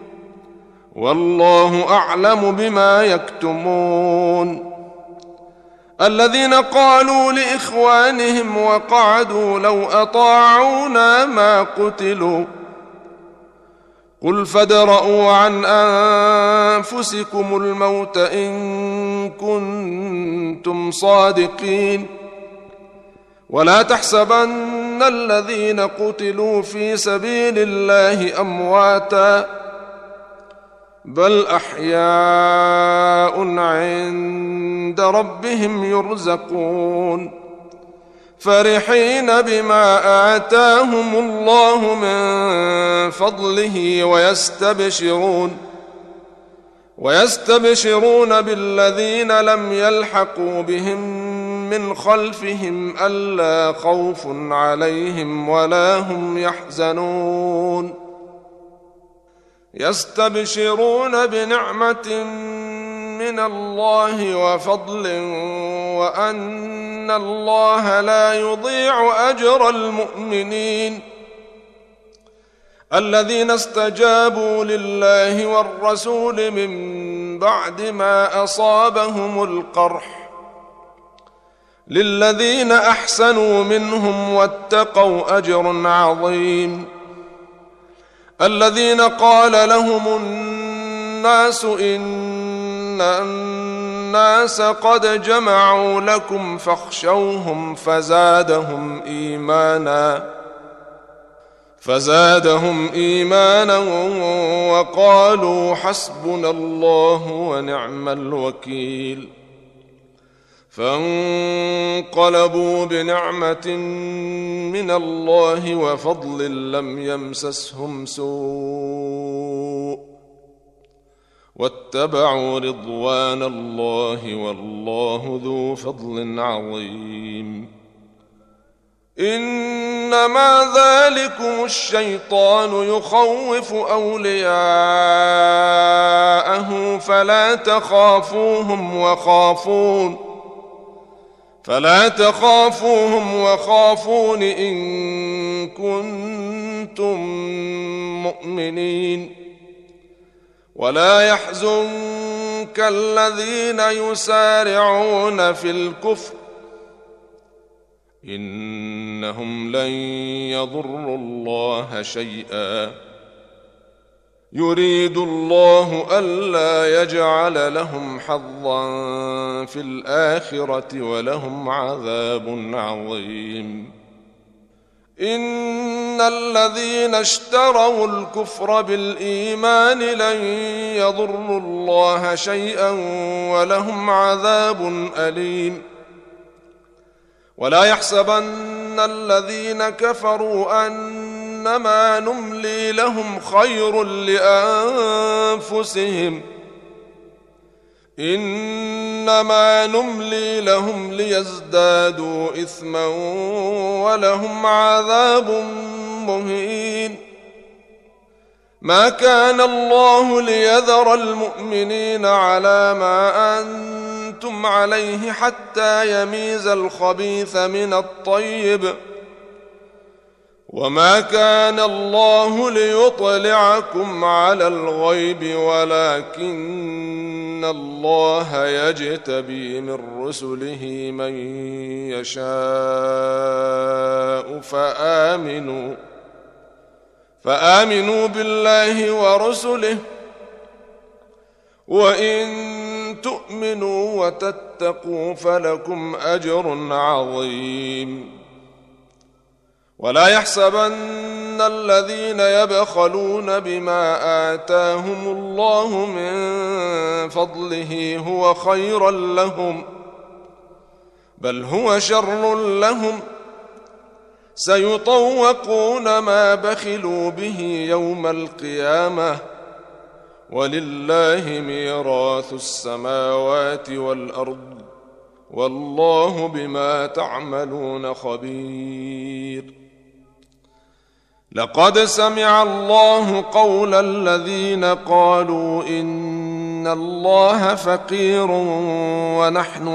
[SPEAKER 3] والله أعلم بما يكتمون. الذين قالوا لإخوانهم وقعدوا لو أطاعونا ما قتلوا، قل فادرءوا عن أنفسكم الموت إن كنتم صادقين. ولا تحسبن الذين قتلوا في سبيل الله أمواتا بل أحياء عند ربهم يرزقون، فرحين بما آتاهم الله من فضله ويستبشرون بالذين لم يلحقوا بهم من خلفهم ألا خوف عليهم ولا هم يحزنون. يستبشرون بنعمة من الله وفضل وأن الله لا يضيع أجر المؤمنين. الذين استجابوا لله والرسول من بعد ما أصابهم القرح للذين أحسنوا منهم واتقوا أجر عظيم. الذين قال لهم الناس إن الناس قد جمعوا لكم
[SPEAKER 2] فزادهم إيمانا وقالوا حسبنا الله ونعم الوكيل. فانقلبوا بنعمة من الله وفضل لم يمسسهم سوء واتبعوا رضوان الله والله ذو فضل عظيم. إنما ذلكم الشيطان يخوف أولياءه فلا تخافوهم وخافون إن كنتم مؤمنين. ولا يحزنك الذين يسارعون في الكفر إنهم لن يضروا الله شيئا يريد الله ألا يجعل لهم حظا في الآخرة ولهم عذاب عظيم. إن الذين اشتروا الكفر بالإيمان لن يضروا الله شيئا ولهم عذاب أليم. ولا يحسبن الذين كفروا أنما نملي لهم خير لأنفسهم إنما نملي لهم ليزدادوا إثما ولهم عذاب مهين. ما كان الله ليذر المؤمنين على ما أنتم عليه حتى يميز الخبيث من الطيب وما كان الله ليطلعكم على الغيب ولكن الله يجتبي من رسله من يشاء فآمنوا بالله ورسله وإن تؤمنوا وتتقوا فلكم أجر عظيم. ولا يحسبن الذين يبخلون بما آتاهم الله من فضله هو خيرا لهم بل هو شر لهم سيطوقون ما بخلوا به يوم القيامة ولله ميراث السماوات والأرض والله بما تعملون خبير. لقد سمع الله قول الذين قالوا إن الله فقير ونحن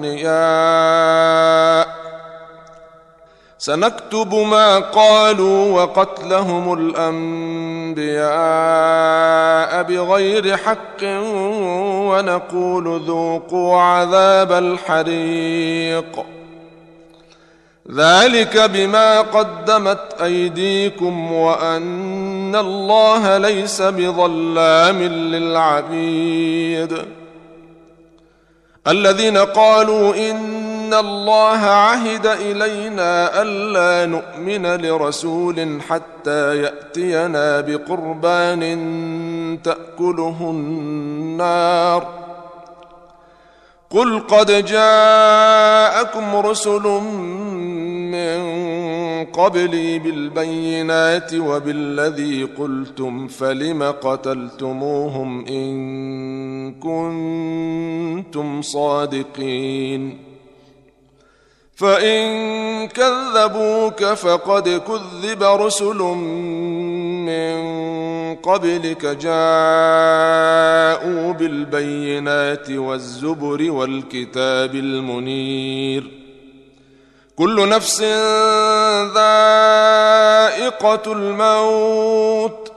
[SPEAKER 2] أغنياء سنكتب ما قالوا وقتلهم الأنبياء بغير حق ونقول ذوقوا عذاب الحريق ذلك بما قدمت أيديكم وأن الله ليس بظلام للعبيد. الذين قالوا إن الله عهد إلينا ألا نؤمن لرسول حتى يأتينا بقربان تأكله النار قل قد جاءكم رسل من قبلي بالبينات وبالذي قلتم فلم قتلتموهم إن كنتم صادقين فإن كذبوك فقد كذب رسل من قبلك جاءوا بالبينات والزبر والكتاب المنير كل نفس ذائقة الموت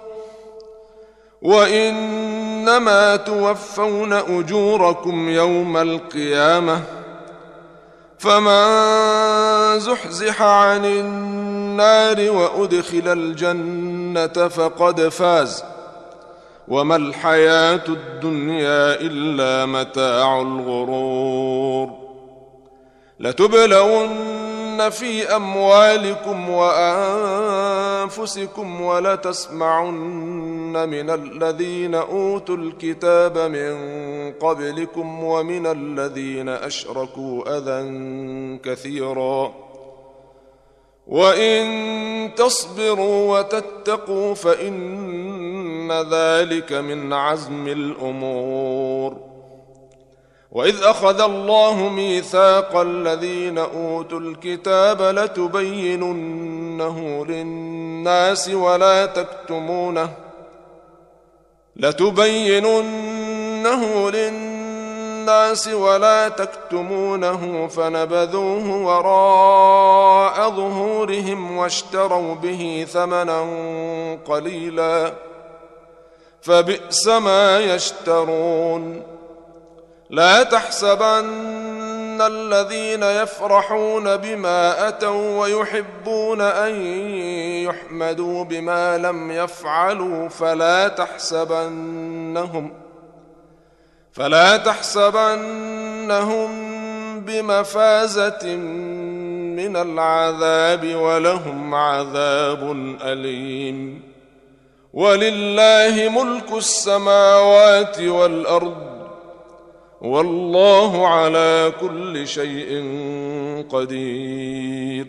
[SPEAKER 2] وإنما توفون أجوركم يوم القيامة فمن زحزح عن النار وأدخل الجنة فقد فاز وما الحياة الدنيا إلا متاع الغرور لتبلون في أموالكم وأنفسكم أنفسكم ولتسمعن من الذين أوتوا الكتاب من قبلكم ومن الذين أشركوا أذى كثيرا وإن تصبروا وتتقوا فإن ذلك من عزم الأمور. وإذ أخذ الله ميثاق الذين أوتوا الكتاب لتبيننه للناس ولا تكتمونه فنبذوه وراء ظهورهم واشتروا به ثمنا قليلا فبئس ما يشترون. لا تحسبن الذين يفرحون بما أتوا ويحبون أن يحمدوا بما لم يفعلوا فلا تحسبنهم بمفازة من العذاب ولهم عذاب أليم. ولله ملك السماوات والأرض والله على كل شيء قدير.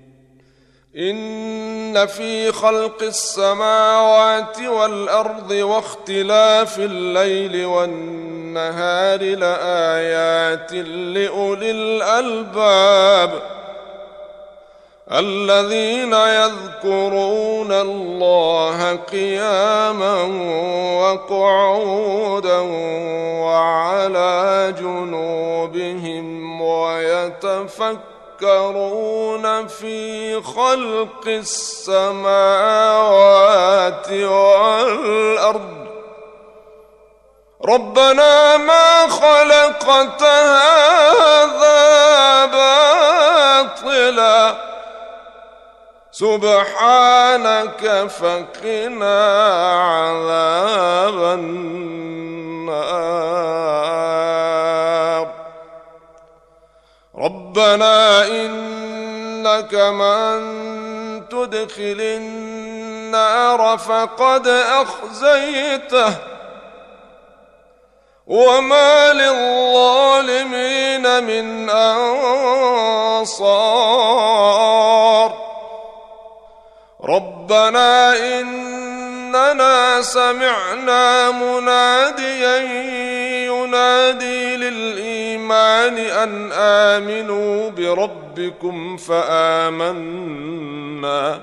[SPEAKER 2] إن في خلق السماوات والأرض واختلاف الليل والنهار لآيات لأولي الألباب الذين يذكرون الله قياما وقعودا وعلى جنوبهم ويتفكرون في خلق السماوات والأرض ربنا ما خلقت هذا باطلا سبحانك فقنا عذاب النار. ربنا إنك من تدخل النار فقد أخزيته وما للظالمين من أنصار. ربنا إننا سمعنا مناديا ينادي للإيمان أن آمنوا بربكم فآمنا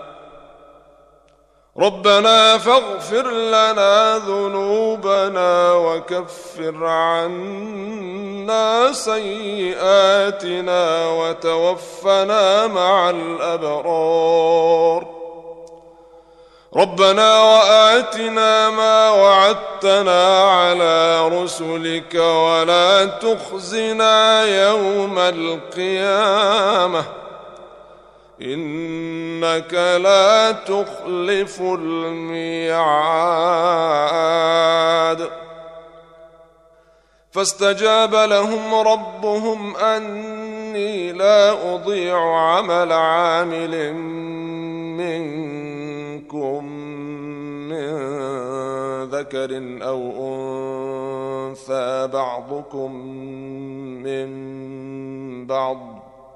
[SPEAKER 2] ربنا فاغفر لنا ذنوبنا وكفر عنا سيئاتنا وتوفنا مع الأبرار. ربنا وآتنا ما وعدتنا على رسلك ولا تخزنا يوم القيامة إنك لا تخلف الميعاد. فاستجاب لهم ربهم أني لا أضيع عمل عامل منكم من ذكر أو أنثى بعضكم من بعض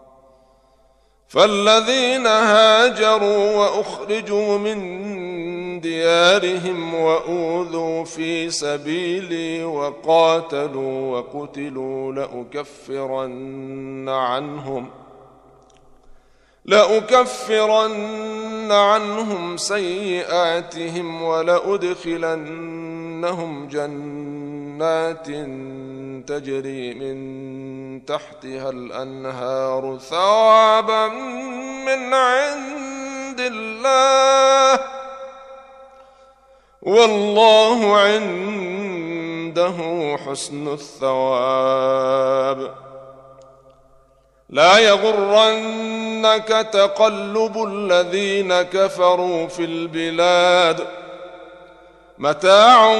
[SPEAKER 2] فالذين هاجروا وأخرجوا من ديارهم وأوذوا في سبيلي وقاتلوا وقتلوا لأكفرن عنهم سيئاتهم ولأدخلنهم جنات تجري من تحتها الأنهار ثوابا من عند الله والله عنده حسن الثواب. لا يغرنك تقلب الذين كفروا في البلاد متاع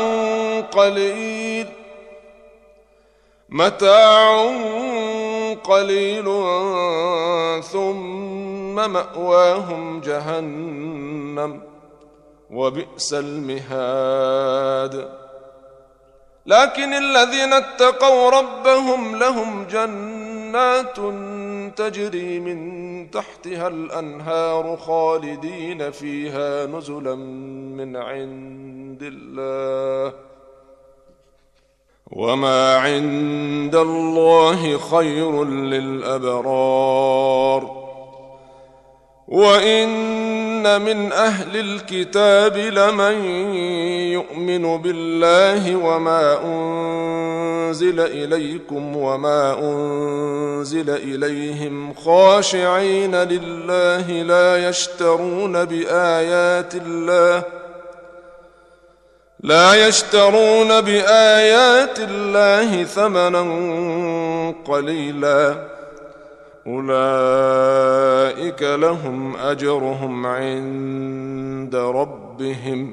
[SPEAKER 2] قليل ثم مأواهم جهنم وبئس المهاد. لكن الذين اتقوا ربهم لهم جنات تجري من تحتها الأنهار خالدين فيها نزلا من عند الله، وما عند الله خير للأبرار. وإن من أهل الكتاب لمن يؤمن بالله وما أنزل إليكم وما أنزل إليهم خاشعين لله لا يشترون بآيات الله ثمنا قليلا، أولئك لهم أجرهم عند ربهم،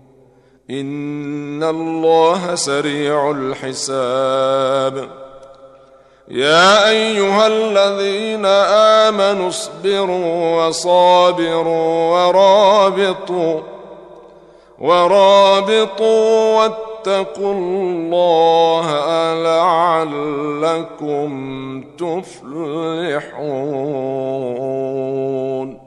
[SPEAKER 2] إن الله سريع الحساب. يا أيها الذين آمنوا اصبروا وصابروا ورابطوا واتقوا الله لعلكم تفلحون.